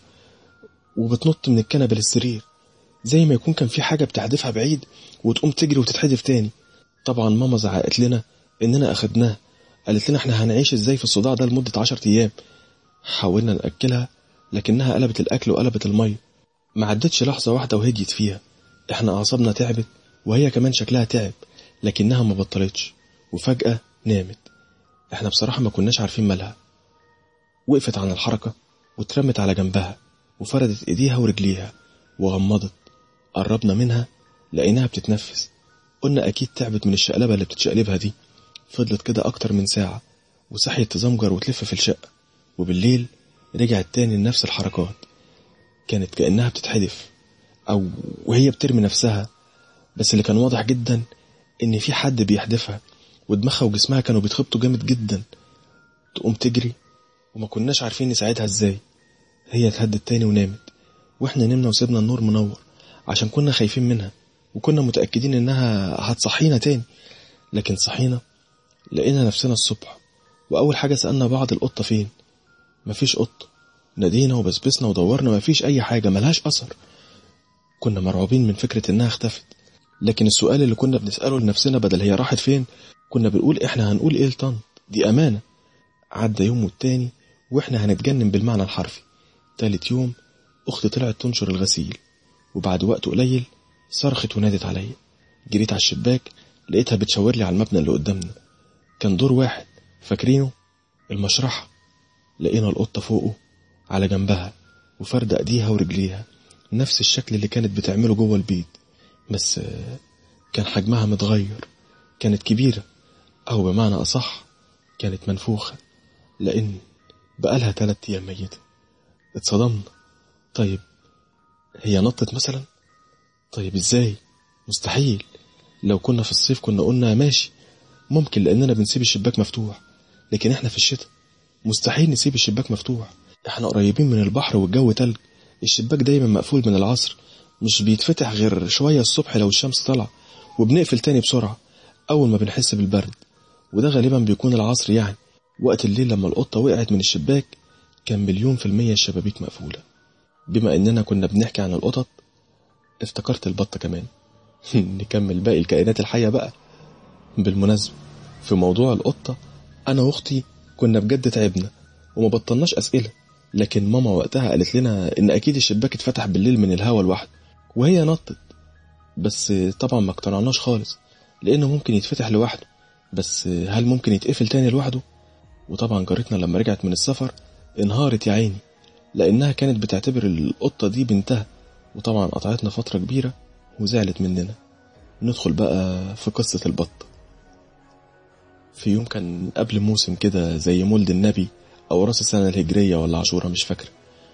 وبتنط من الكنبه للسرير زي ما يكون كان في حاجه بتحدفها بعيد وتقوم تجري وتتحدف تاني. طبعا ماما زعقت لنا اننا اخدناها، قالت لنا احنا هنعيش ازاي في الصداع ده لمده 10 ايام. حاولنا ناكلها لكنها قلبت الاكل وقلبت الميه، ما عدتش لحظه واحده وهديت فيها. احنا اعصابنا تعبت وهي كمان شكلها تعب، لكنها ما بطلتش وفجاه نامت. احنا بصراحه ما كناش عارفين مالها. وقفت عن الحركه واترمت على جنبها وفردت ايديها ورجليها وغمضت. قربنا منها لقيناها بتتنفس، قلنا اكيد تعبت من الشقلبه اللي بتتشقلبها دي. فضلت كده اكتر من ساعه وصحيت تزمجر وتلف في الشقه، وبالليل رجعت تاني لنفس الحركات. كانت كأنها بتتحدف او وهي بترمي نفسها، بس اللي كان واضح جدا ان في حد بيحدفها، ودماغها وجسمها كانوا بيتخبطوا جامد جدا. تقوم تجري وما كناش عارفين نساعدها ازاي. هي اتهدت تاني ونامت، واحنا نمنا وسيبنا النور منور عشان كنا خايفين منها وكنا متأكدين انها هتصحينا تاني. لكن صحينا لقينا نفسنا الصبح، واول حاجة سألنا بعض القطة فين. مفيش قطة. نادينا وبسبسنا ودورنا، مفيش اي حاجة، ملهاش اثر. كنا مرعوبين من فكرة انها اختفت، لكن السؤال اللي كنا بنسأله لنفسنا بدل هي راحت فين، كنا بنقول احنا هنقول ايه لطنط، دي امانة. عدى يوم والتاني واحنا هنتجنن بالمعنى الحرفي. تالت يوم اختي طلعت تنشر الغسيل، وبعد وقت قليل صرخت ونادت عليا. جريت على الشباك لقيتها بتشاور لي على المبنى اللي قدامنا، كان دور واحد فاكرينه، المشرحة. لقينا القطة فوقه على جنبها وفردة ايديها ورجليها نفس الشكل اللي كانت بتعمله جوه البيت، بس كان حجمها متغير، كانت كبيرة، او بمعنى اصح كانت منفوخة، لان بقالها 3 ايام ميتة. اتصدمنا. طيب هي نطت مثلا؟ طيب ازاي؟ مستحيل. لو كنا في الصيف كنا قلنا ماشي ممكن لاننا بنسيب الشباك مفتوح، لكن احنا في الشتاء مستحيل نسيب الشباك مفتوح. احنا قريبين من البحر والجو تلج، الشباك دايما مقفول من العصر، مش بيتفتح غير شوية الصبح لو الشمس طلع، وبنقفل تاني بسرعة اول ما بنحس بالبرد، وده غالبا بيكون العصر وقت الليل. لما القطة وقعت من الشباك كان 1,000,000% الشبابيك مقفولة. بما اننا كنا بنحكي عن القطط افتكرت البطة كمان. نكمل باقي الكائنات الحية بقى. بالمناسبة في موضوع القطة، انا واختي كنا بجد تعبنا وما بطلناش اسئلة، لكن ماما وقتها قالت لنا ان اكيد الشباك اتفتح بالليل من الهوا لوحده، وهي نطت. بس طبعا ما اقتنعناش خالص، لانه ممكن يتفتح لوحده، بس هل ممكن يتقفل تاني لوحده؟ وطبعا جارتنا لما رجعت من السفر انهارت يا عيني، لانها كانت بتعتبر القطة دي بنتها، وطبعا قطعتنا فترة كبيرة وزعلت مننا. ندخل بقى في قصة البط. في يوم كان قبل موسم كده زي مولد النبي او راس السنة الهجرية ولا عاشورة مش فاكرة،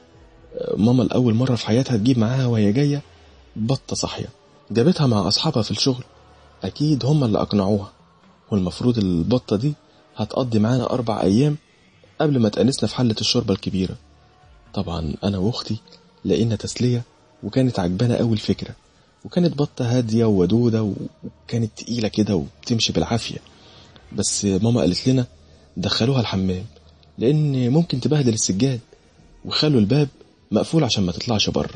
ماما لأول مرة في حياتها تجيب معاها وهي جاية بطة صحية. جابتها مع أصحابها في الشغل، أكيد هم اللي أقنعوها، والمفروض البطة دي هتقضي معانا 4 أيام قبل ما تأنسنا في حلة الشوربة الكبيرة. طبعا أنا وأختي لقينا تسلية، وكانت عجبانة أول فكرة، وكانت بطة هادية وودودة وكانت تقيلة كده وبتمشي بالعافية. بس ماما قالت لنا دخلوها الحمام لأن ممكن تبهدل السجاد، وخلوا الباب مقفول عشان ما تطلعش بره.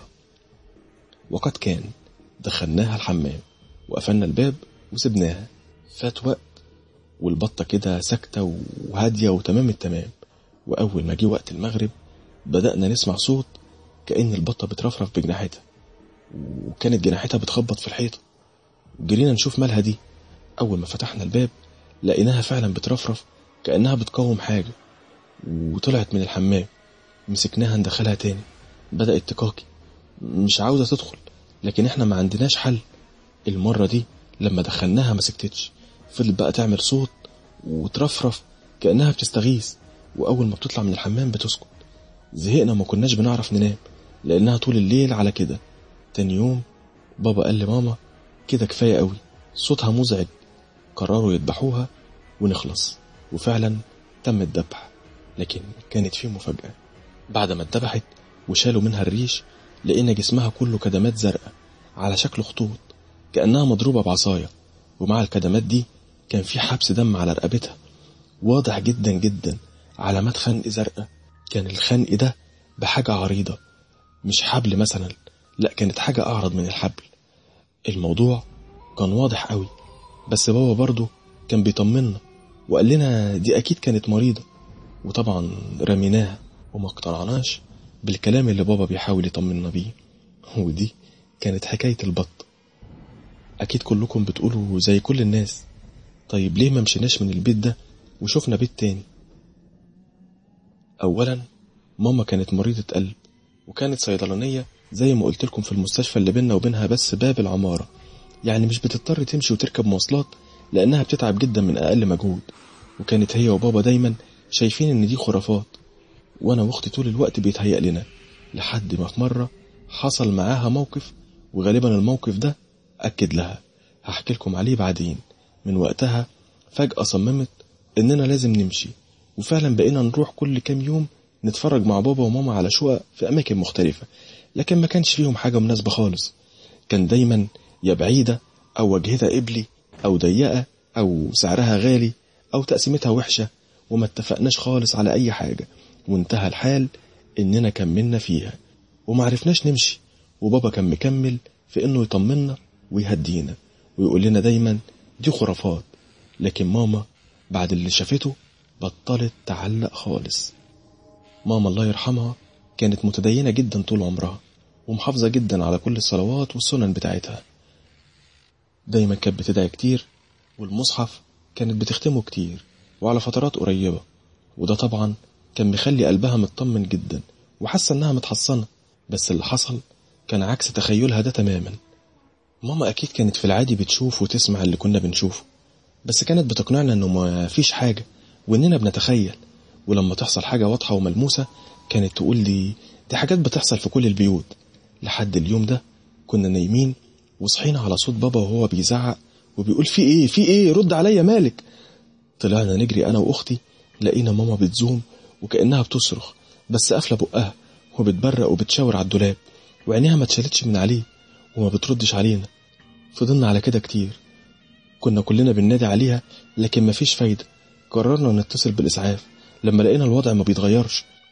وقد كان، دخلناها الحمام وقفلنا الباب وسبناها. فات وقت والبطة كده ساكتة وهادية وتمام التمام، وأول ما جه وقت المغرب بدأنا نسمع صوت كأن البطة بترفرف بجناحتها، وكانت جناحتها بتخبط في الحيطة. جرينا نشوف مالها دي. أول ما فتحنا الباب لقيناها فعلا بترفرف كأنها بتقاوم حاجة، وطلعت من الحمام. مسكناها ندخلها تاني، بدأت تكاكي مش عاوزة تدخل، لكن احنا ما عندناش حل. المرة دي لما دخلناها ما سكتتش، فضلت بقى تعمل صوت وترفرف كأنها بتستغيث، وأول ما بتطلع من الحمام بتسكت. زهقنا وما كناش بنعرف ننام لأنها طول الليل على كده. تاني يوم بابا قال لماما كده كفاية قوي، صوتها مزعج. قرروا يذبحوها ونخلص، وفعلا تم الذبح. لكن كانت فيه مفاجأة. بعد ما اتذبحت وشالوا منها الريش لقينا جسمها كله كدمات زرقاء على شكل خطوط كأنها مضروبة بعصاية، ومع الكدمات دي كان في حبس دم على رقبتها واضح جدا جدا، علامات خنق زرقاء. كان الخنق ده بحاجة عريضة، مش حبل مثلا، لا كانت حاجة أعرض من الحبل. الموضوع كان واضح قوي، بس بابا برضو كان بيطمنا وقال لنا دي أكيد كانت مريضة. وطبعا رميناها وما اقتنعناش بالكلام اللي بابا بيحاول يطمنا بيه. ودي كانت حكاية البط. أكيد كلكم بتقولوا زي كل الناس، طيب ليه ما مشيناش من البيت ده وشوفنا بيت تاني؟ أولا ماما كانت مريضة قلب، وكانت صيدلانية زي ما قلت لكم في المستشفى اللي بيننا وبينها بس باب العمارة، يعني مش بتضطر تمشي وتركب مواصلات لأنها بتتعب جدا من أقل مجهود. وكانت هي وبابا دايما شايفين إن دي خرافات، وأنا واختي طول الوقت بيتهيأ لنا، لحد ما في مرة حصل معاها موقف، وغالبا الموقف ده أكد لها، هحكي لكم عليه بعدين. من وقتها فجأة صممت إننا لازم نمشي، وفعلا بقينا نروح كل كام يوم نتفرج مع بابا وماما على شقق في أماكن مختلفة، لكن ما كانش فيهم حاجة مناسبة خالص. كان دايما يا بعيدة أو وجهتها قبلي أو ضيقة أو سعرها غالي أو تقسيمتها وحشة، وما اتفقناش خالص على أي حاجة، وانتهى الحال إننا كملنا فيها ومعرفناش نمشي. وبابا كان مكمل في إنه يطمنا ويهدينا ويقول لنا دايما دي خرافات، لكن ماما بعد اللي شافته بطلت تعلق خالص. ماما الله يرحمها كانت متدينة جدا طول عمرها، ومحافظة جدا على كل الصلوات والسنن بتاعتها. دايما كانت بتدعي كتير، والمصحف كانت بتختمه كتير وعلى فترات قريبة، وده طبعا كان مخلي قلبها مطمن جدا وحاسة انها متحصنة. بس اللي حصل كان عكس تخيلها ده تماما. ماما اكيد كانت في العادي بتشوف وتسمع اللي كنا بنشوفه، بس كانت بتقنعنا انه ما فيش حاجة واننا بنتخيل. ولما تحصل حاجة واضحة وملموسة كانت تقول لي دي حاجات بتحصل في كل البيوت. لحد اليوم ده كنا نايمين وصحينا على صوت بابا وهو بيزعق وبيقول في ايه في ايه، رد عليا مالك. طلعنا نجري انا واختي، لقينا ماما بتزوم وكأنها بتصرخ، بس قافله بقها وبتبرق وبتشاور على الدولاب، وعينيها ما اتشالتش من عليه وما بتردش علينا. فضلنا على كده كتير، كنا كلنا بننادي عليها لكن ما فيش فايدة. قررنا نتصل بالإسعاف لما لقينا الوضع ما بيتغيرش،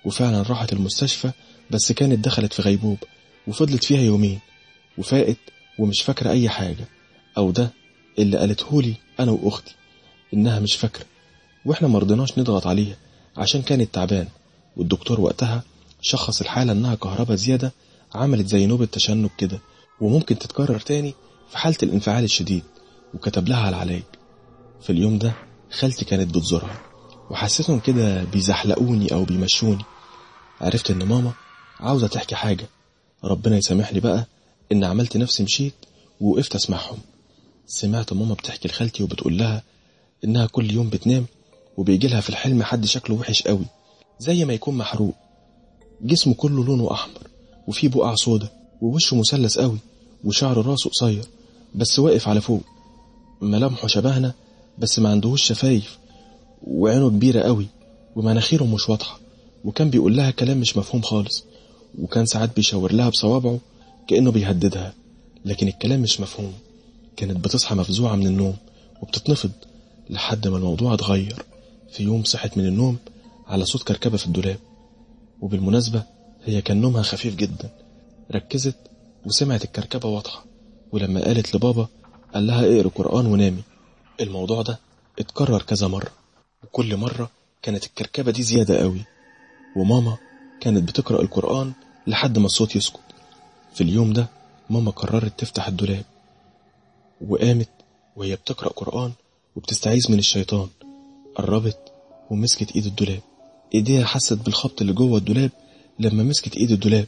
وفعلا راحت المستشفى، بس كانت دخلت في غيبوبة وفضلت فيها يومين وفاقت ومش فاكرة أي حاجة، أو ده اللي قالتهولي أنا وأختي إنها مش فاكرة. وإحنا مرضناش نضغط عليها عشان كانت تعبان، والدكتور وقتها شخص الحالة إنها كهرباء زيادة عملت زي نوبة تشنج كده، وممكن تتكرر تاني في حالة الانفعال الشديد، وكتب لها على العلاج. في اليوم ده خالتي كانت بتزورها وحسيتهم كده بيزحلقوني أو بيمشوني. عرفت إن ماما عاوزة تحكي حاجة، ربنا يسامح لي بقى إن عملت نفسي مشيت ووقفت أسمعهم. سمعت ماما بتحكي لخالتي وبتقول لها إنها كل يوم بتنام وبيجي لها في الحلم حد شكله وحش قوي، زي ما يكون محروق، جسمه كله لونه أحمر وفيه بقع سودا، ووشه مثلث قوي، وشعر راسه قصير بس واقف على فوق، ملامحه شبهنا بس ما عندهوش شفايف، وعينه كبيرة قوي ومناخيره مش واضحة. وكان بيقول لها كلام مش مفهوم خالص، وكان ساعات بيشاور لها بصوابعه كأنه بيهددها، لكن الكلام مش مفهوم. كانت بتصحى مفزوعة من النوم وبتتنفض، لحد ما الموضوع اتغير. في يوم صحت من النوم على صوت كركبة في الدولاب، وبالمناسبة هي كان نومها خفيف جدا. ركزت وسمعت الكركبة واضحة، ولما قالت لبابا قال لها اقرأ قرآن ونامي. الموضوع ده اتكرر كذا مرة، وكل مرة كانت الكركبة دي زيادة قوي، وماما كانت بتقرأ القرآن لحد ما الصوت يسكت. في اليوم ده ماما قررت تفتح الدولاب، وقامت وهي بتقرأ قرآن وبتستعيذ من الشيطان. قربت ومسكت ايد الدولاب، ايديها حست بالخبط اللي جوه الدولاب. لما مسكت ايد الدولاب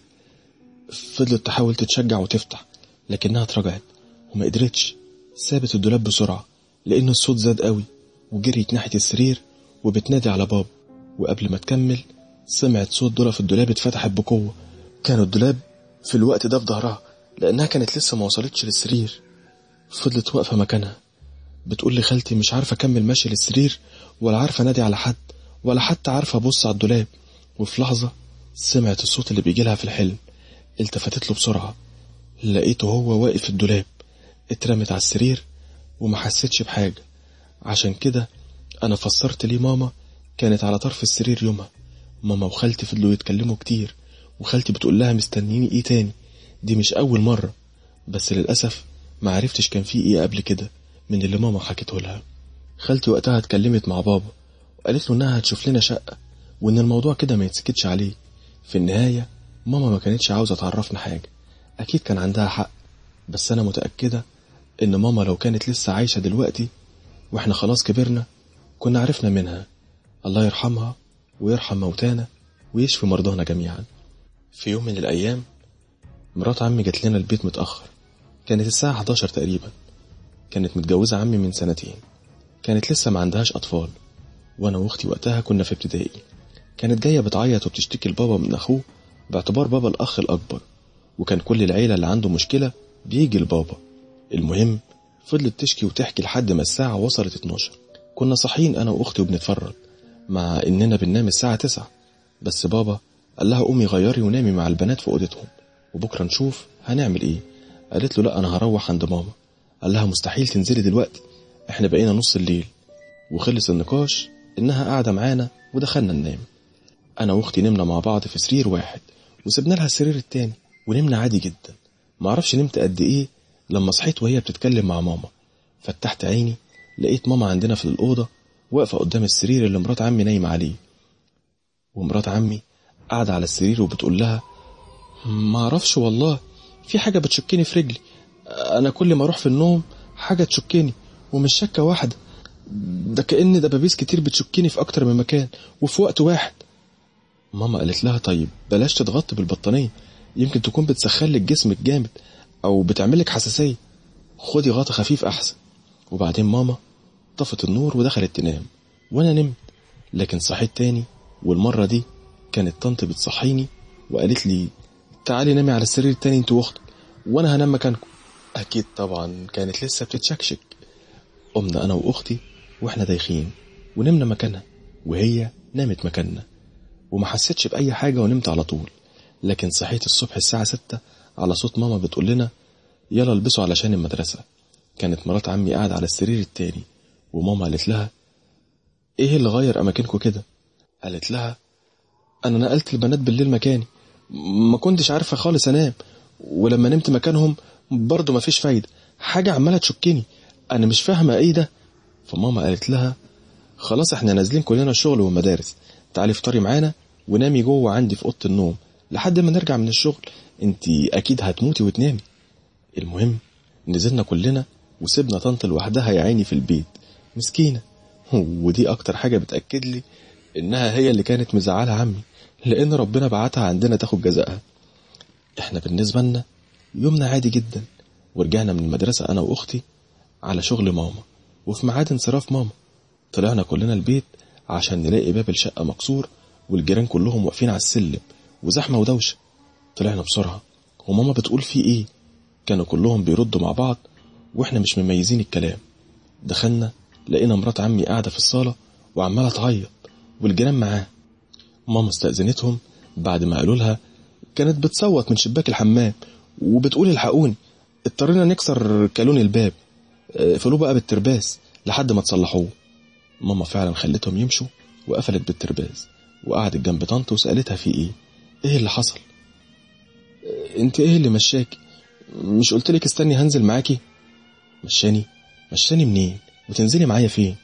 فضلت تحاول تتشجع وتفتح، لكنها اترجعت وما قدرتش. سابت الدولاب بسرعة لأن الصوت زاد قوي، وجريت ناحية السرير وبتنادي على بابا. وقبل ما تكمل سمعت صوت ضرف الدولاب اتفتحت بقوة. كان الدولاب في الوقت ده في ظهرها، لأنها كانت لسه ما وصلتش للسرير. فضلت واقفة مكانها بتقول لي خالتي مش عارفة أكمل ماشي للسرير، ولا عارفة نادي على حد، ولا حتى عارفة أبص على الدولاب. وفي لحظة سمعت الصوت اللي بيجيلها في الحلم. التفتت له بسرعة، لقيته هو واقف في الدولاب. اترمت على السرير وما حسيتش بحاجة. عشان كده أنا فسرت ليه ماما كانت على طرف السرير يومها. ماما وخالتي فضلوا يتكلموا كتير، وخالتي بتقول لها مستنيني ايه تاني، دي مش أول مرة. بس للأسف ما عرفتش كان في ايه قبل كده من اللي ماما حكته لها. خالتي وقتها اتكلمت مع بابا وقالت له انها هتشوف لنا شقة، وان الموضوع كده ما يتسكتش عليه. في النهاية ماما ما كانتش عاوزة تعرفنا حاجة، اكيد كان عندها حق، بس انا متأكدة ان ماما لو كانت لسه عايشة دلوقتي واحنا خلاص كبرنا كنا عرفنا منها. الله يرحمها ويرحم موتانا ويشفي مرضانا جميعا. في يوم من الايام مرات عمي جت لنا البيت متأخر، كانت الساعة 11 تقريبا. كانت متجوزة عمي من 2 سنين، كانت لسه ما عندهاش أطفال، وأنا وأختي وقتها كنا في ابتدائي. كانت جاية بتعيط وبتشتكي لبابا من أخوه، باعتبار بابا الأخ الأكبر، وكان كل العيلة اللي عنده مشكلة بيجي لبابا. المهم فضلت تشكي وتحكي لحد ما الساعة وصلت 12. كنا صاحيين أنا وأختي وبنتفرج، مع إننا بننام الساعة 9. بس بابا قال لها قومي غيري ونامي مع البنات في أوضتهم، وبكرة نشوف هنعمل إيه. قالت له لا أنا هروح عند ماما. قال لها مستحيل تنزلي دلوقتي، احنا بقينا نص الليل. وخلص النقاش انها قاعدة معانا ودخلنا ننام. انا واختي نمنا مع بعض في سرير واحد، وسبنا لها السرير التاني ونمنا عادي جدا. معرفش نمت قد ايه لما صحيت وهي بتتكلم مع ماما. فتحت عيني لقيت ماما عندنا في الأوضة واقفة قدام السرير اللي مرات عمي نايمة عليه، ومرات عمي قاعدة على السرير وبتقول لها معرفش والله، في حاجة بتشكني في رجلي، انا كل ما اروح في النوم حاجة تشكني، ومش شكة واحدة، ده كأن دبابيس كتير بتشكني في اكتر من مكان وفي وقت واحد. ماما قالت لها طيب بلاش تضغطي بالبطانية، يمكن تكون بتسخنلك جسمك جامد او بتعملك حساسية، خدي غطا خفيف احسن. وبعدين ماما طفت النور ودخلت تنام، وانا نمت. لكن صحيت تاني، والمرة دي كانت طنط بتصحيني وقالت لي تعالي نامي على السرير التاني انت واختك وانا هنام مكانكم. اكيد طبعا كانت لسه بتتشكشك. قمنا انا واختي واحنا دايخين ونمنا مكانها، وهي نامت مكاننا، وما حسيتش باي حاجة ونمت على طول. لكن صحيت الصبح الساعة 6 على صوت ماما بتقول لنا يلا البسوا علشان المدرسة. كانت مرات عمي قاعدة على السرير التاني، وماما قالت لها ايه اللي غير اماكنكم كده؟ قالت لها انا نقلت البنات بالليل مكاني، ما كنتش عارفة خالص انام، ولما نمت مكانهم برضو ما فيش فايدة، حاجة عمالة تشكني، انا مش فاهمة ايه ده. فماما قالت لها خلاص احنا نازلين كلنا الشغل والمدارس، تعالي افطري معانا ونامي جوه عندي في اوضه النوم لحد ما نرجع من الشغل، انتي اكيد هتموتي وتنامي. المهم نزلنا كلنا وسيبنا طنط لوحدها يا عيني في البيت مسكينه. ودي اكتر حاجه بتاكد لي انها هي اللي كانت مزعله عمي، لان ربنا بعتها عندنا تاخد جزائها. احنا بالنسبه لنا يومنا عادي جدا، ورجعنا من المدرسه انا واختي على شغل ماما، وفي ميعاد انصراف ماما طلعنا كلنا البيت عشان نلاقي باب الشقة مكسور والجيران كلهم واقفين على السلم وزحمة ودوشة. طلعنا بسرعة وماما بتقول في ايه، كانوا كلهم بيردوا مع بعض واحنا مش مميزين الكلام. دخلنا لقينا مرات عمي قاعدة في الصالة وعمالة تعيط والجيران معاه. ماما استأذنتهم بعد ما قالوا لها، كانت بتصوت من شباك الحمام وبتقول الحقوني، اضطرينا نكسر كالون الباب، اقفلوه بقى بالترباس لحد ما تصلحوه. ماما فعلا خلتهم يمشوا وقفلت بالترباز وقعدت جنب طنط وسألتها في ايه اللي حصل، انت ايه اللي مشاكي، مش قلتلك استني هنزل معاكي؟ مشاني منين وتنزلي معايا فين؟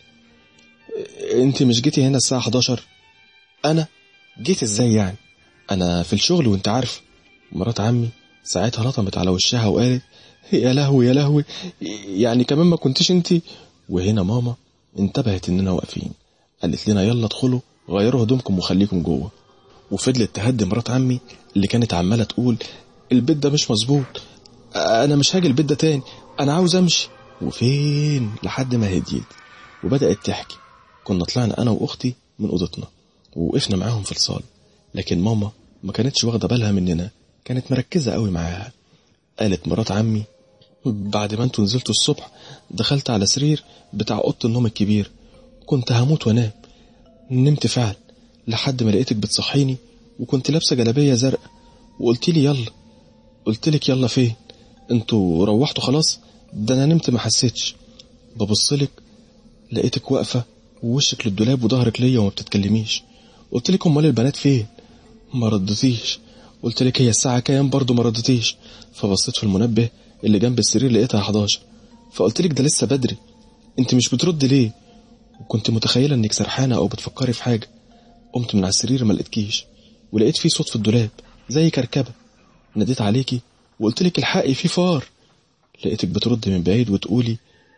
انت مش جيتي هنا الساعة 11؟ انا جيت ازاي يعني، انا في الشغل وانت عارف. مرات عمي ساعتها لطمت على وشها وقالت يا لهوي يا لهوي، يعني كمان ما كنتش انت؟ وهنا ماما انتبهت اننا واقفين، قالت لنا يلا ادخلوا غيروا هدومكم وخليكم جوه. وفضلت تهدي مرات عمي اللي كانت عماله تقول البيت ده مش مظبوط، انا مش هاجي البيت ده تاني، انا عاوز امشي. وفين لحد ما هديت وبدات تحكي. كنا طلعنا انا واختي من اوضتنا ووقفنا معاهم في الصاله، لكن ماما ما كانتش واخده بالها مننا، كانت مركزه قوي معاها. قالت مرات عمي بعد ما انتوا نزلتوا الصبح دخلت على سرير بتاع اوضه النوم الكبير، كنت هموت وانام. نمت فعلا لحد ما لقيتك بتصحيني وكنت لابسه جلابيه زرقاء وقلت لي يلا. قلت لك يلا فين، انتوا روحتوا خلاص؟ ده انا نمت ما حسيتش. ببصلك لقيتك واقفه ووشك للدولاب وظهرك ليا وما بتتكلميش. قلت لك امال البنات فين؟ ما ردتيش. قلت لك هي الساعه كام؟ برضو ما ردتيش. فبصيت في المنبه اللي جنب السرير لقيتها 11. فقلت لك ده لسه بدري، انت مش بترد ليه؟ وكنت متخيله انك سرحانه او بتفكري في حاجه. قمت من على السرير ما لقيتكيش، ولقيت في صوت في الدولاب زي كركبه. ناديت عليكي وقلت لك الحقي في فار. لقيتك بترد من بعيد وتقولي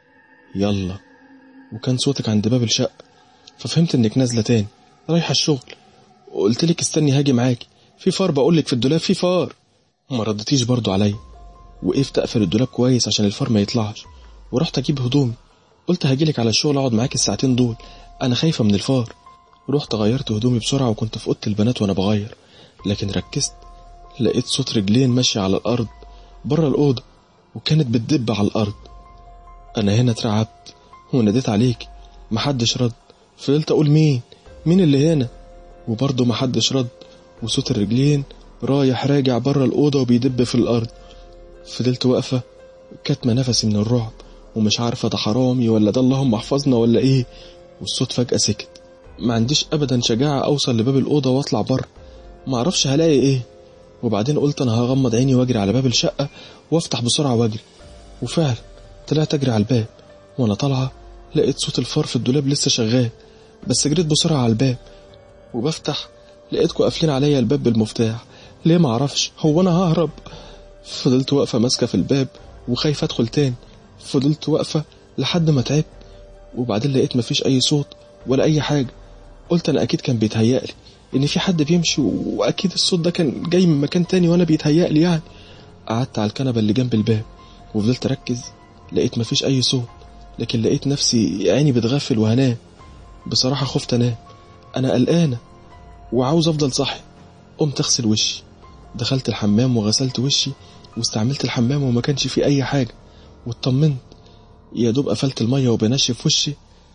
يلا، وكان صوتك عند باب الشقه. ففهمت انك نازله تاني رايحه الشغل. قلت لك استني هاجي معاكي، في فار بقول لك في الدولاب، في فار. وما ردتيش برضو عليا. وقفت اقفل الدولاب كويس عشان الفار ما يطلعش، ورحت اجيب هدومي. قلت هجيلك على الشغل اقعد معاك الساعتين دول، انا خايفه من الفار. رحت غيرت هدومي بسرعه وكنت في اوضه البنات وانا بغير، لكن ركزت لقيت صوت رجلين ماشيه على الارض بره الاوضه، وكانت بتدب على الارض. انا هنا اترعبت وناديت عليك، محدش رد. فضلت اقول مين اللي هنا، وبرضه محدش رد. وصوت الرجلين رايح راجع بره الاوضه وبيدب في الارض. فضلت واقفه كاتمه نفسي من الرعب ومش عارفه ده حرامي ولا ده اللهم احفظنا ولا ايه. والصوت فجأة سكت. ما عنديش ابدا شجاعه اوصل لباب الاوضه واطلع بره، ما اعرفش هلاقي ايه. وبعدين قلت انا هغمض عيني واجري على باب الشقه وافتح بسرعه واجري. وفعلا طلعت اجري على الباب، وانا طالعه لقيت صوت الفار في الدولاب لسه شغال. بس جريت بسرعه على الباب وبفتح لقيتكوا قافلين عليا الباب بالمفتاح. ليه ما اعرفش، هو انا ههرب؟ فضلت واقفه ماسكه في الباب وخايفه ادخل تاني. فضلت واقفه لحد ما تعبت، وبعدين لقيت مفيش اي صوت ولا اي حاجه. قلت انا اكيد كان بيتهيألي ان في حد بيمشي، واكيد الصوت ده كان جاي من مكان تاني وانا بيتهيألي يعني. قعدت على الكنبه اللي جنب الباب وفضلت اركز. لقيت مفيش اي صوت، لكن لقيت نفسي عيني بتغفل وهنام. بصراحه خفت انام، انا قلقانه وعاوز افضل صاحي. قمت اغسل وشي، دخلت الحمام وغسلت وشي واستعملت الحمام وما كانش فيه اي حاجه، واطمنت. يا دوب قفلت الميه وبنشف وشي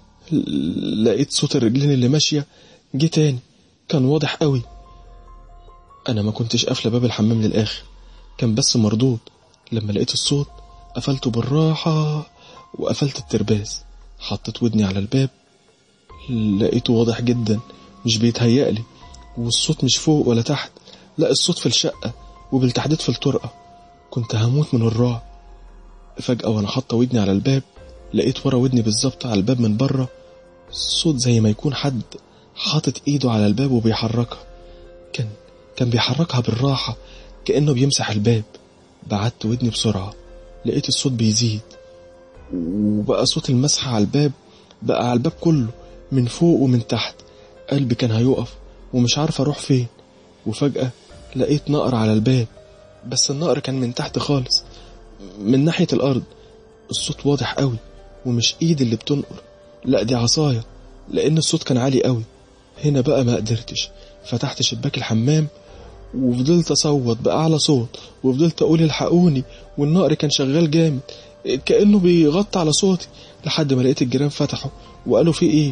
لقيت صوت الرجلين اللي ماشيه جه تاني، كان واضح قوي. انا ما كنتش قافله باب الحمام للاخر، كان بس مردود. لما لقيت الصوت قفلته بالراحه وقفلت الترباس. حطيت ودني على الباب لقيته واضح جدا، مش بيتهيألي، والصوت مش فوق ولا تحت، لا الصوت في الشقة وبالتحديد في الطرقة. كنت هموت من الرعب. فجأة وانا حاطة ودني على الباب لقيت ورا ودني بالظبط على الباب من بره صوت زي ما يكون حد حاطط ايده على الباب وبيحركها. كان بيحركها بالراحة كأنه بيمسح الباب. بعدت ودني بسرعة، لقيت الصوت بيزيد وبقى صوت المسح على الباب بقى على الباب كله من فوق ومن تحت. قلبي كان هيقف ومش عارف اروح فين. وفجأة لقيت نقر على الباب، بس النقر كان من تحت خالص من ناحية الأرض. الصوت واضح قوي ومش ايدي اللي بتنقر، لا دي عصاية، لأن الصوت كان عالي قوي. هنا بقى ما قدرتش، فتحت شباك الحمام وفضلت أصوت بأعلى صوت وفضلت أقول الحقوني، والنقر كان شغال جامد كأنه بيغطي على صوتي، لحد ما لقيت الجيران فتحوا وقالوا في ايه.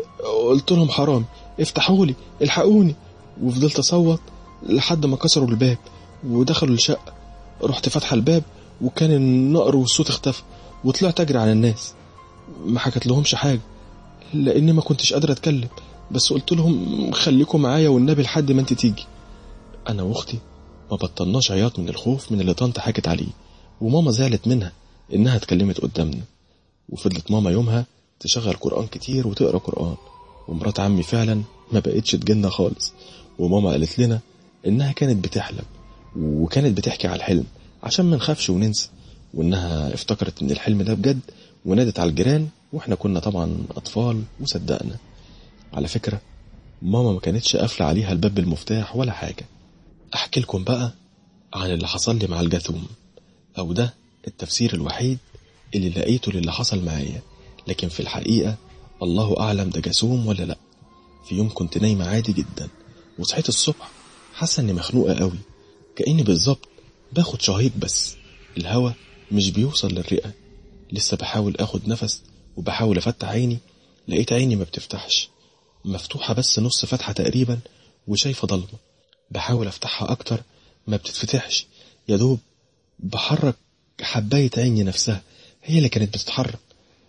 قلت لهم حرام، افتحولي الحقوني. وفضلت أصوت لحد ما كسروا الباب ودخلوا الشقة. رحت فتح الباب وكان النقر والصوت اختفى، وطلعت أجري على الناس. ما حكت لهمش حاجة لأني ما كنتش قادر أتكلم، بس قلت لهم خليكم معايا والنبي لحد ما انت تيجي. أنا وأختي ما بطلناش عياط من الخوف من اللي طنط حكت عليه، وماما زعلت منها إنها اتكلمت قدامنا. وفضلت ماما يومها تشغل قرآن كتير وتقرأ قرآن. ومرات عمي فعلا ما بقتش تجينا خالص. وماما قالت لنا إنها كانت بتحلم وكانت بتحكي على الحلم عشان ما نخافش وننسى، وإنها افتكرت إن الحلم ده بجد ونادت على الجيران، وإحنا كنا طبعا أطفال وصدقنا. على فكرة ماما ما كانتش قافلة عليها الباب بالمفتاح ولا حاجة. أحكي لكم بقى عن اللي حصل لي مع الجاثوم، أو ده التفسير الوحيد اللي لقيته للي حصل معايا، لكن في الحقيقة الله أعلم ده جاثوم ولا لأ. في يوم كنت نايمة عادي جدا وصحيت الصبح حاسة إني مخنوقة قوي، كأني بالظبط باخد شهيق بس الهوا مش بيوصل للرئة. لسه بحاول اخد نفس وبحاول افتح عيني، لقيت عيني ما بتفتحش، مفتوحة بس نص فتحة تقريبا وشايفة ضلمة. بحاول افتحها اكتر ما بتتفتحش، يا دوب بحرك حباية عيني نفسها هي اللي كانت بتتحرك.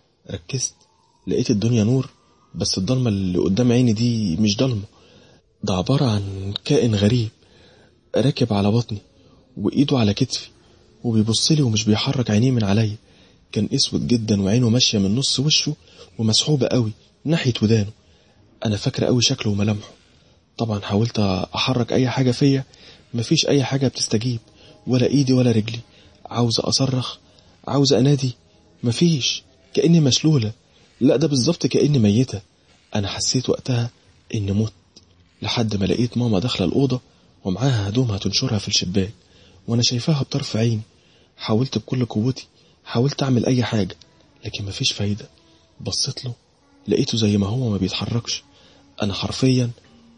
ركزت لقيت الدنيا نور، بس الضلمة اللي قدام عيني دي مش ضلمة، ده عبارة عن كائن غريب راكب على بطني وإيده على كتفي وبيبصلي ومش بيحرك عينيه من عليا. كان اسود جدا وعينه ماشية من نص وشه ومسحوبة قوي ناحية ودانه. انا فاكرة قوي شكله وملامحه. طبعا حاولت احرك اي حاجة فيا، مفيش اي حاجة بتستجيب، ولا ايدي ولا رجلي. عاوز اصرخ، عاوز انادي، مفيش، كأني مشلولة، لا ده بالظبط كأني ميتة. انا حسيت وقتها اني مت، لحد ما لقيت ماما داخلة الأوضة ومعاها هدومها تنشرها في الشباك وانا شايفاها بطرف عيني. حاولت بكل قوتي، حاولت اعمل اي حاجة لكن مفيش فايدة. بصيت له لقيته زي ما هو ما بيتحركش. انا حرفيا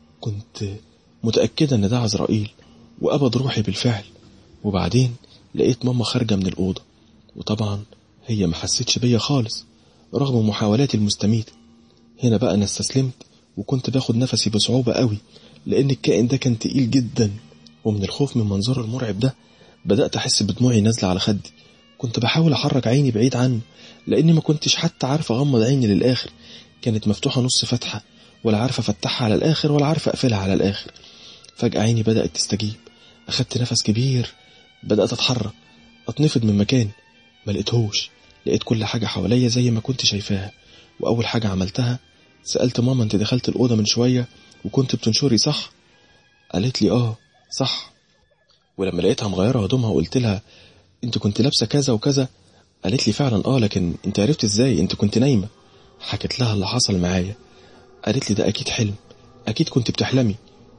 كنت متأكدة ان ده عزرائيل وقبض روحي بالفعل. وبعدين لقيت ماما خارجة من الأوضة، وطبعا هي ما حسيتش بيا خالص رغم محاولاتي المستميتة. هنا بقى انا استسلمت وكنت باخد نفسي بصعوبة قوي لان الكائن ده كان تقيل جدا، ومن الخوف من منظره المرعب ده بدأت احس بدموعي نازلة على خدي. كنت بحاول احرك عيني بعيد عنه لاني ما كنتش حتى عارف اغمض عيني للاخر، كانت مفتوحة نص فتحة، ولا عارف افتحها على الاخر ولا عارف اقفلها على الاخر. فجأة عيني بدأت تستجيب، اخدت نفس كبير، بدأت اتحرك، اتنفض من مكاني. ما لقيتهوش، لقيت كل حاجة حواليا زي ما كنت شايفاها. واول حاجة عملتها سألت ماما انت دخلت الأوضة من شوية وكنت بتنشري صح؟ قالت لي اه صح. ولما لقيتها مغيرة هدومها وقلت لها انت كنت لابسة كذا وكذا، قالت لي فعلا اه، لكن انت عرفت ازاي؟ انت كنت نايمة. حكت لها اللي حصل معايا، قالت لي ده اكيد حلم، اكيد كنت بتحلمي.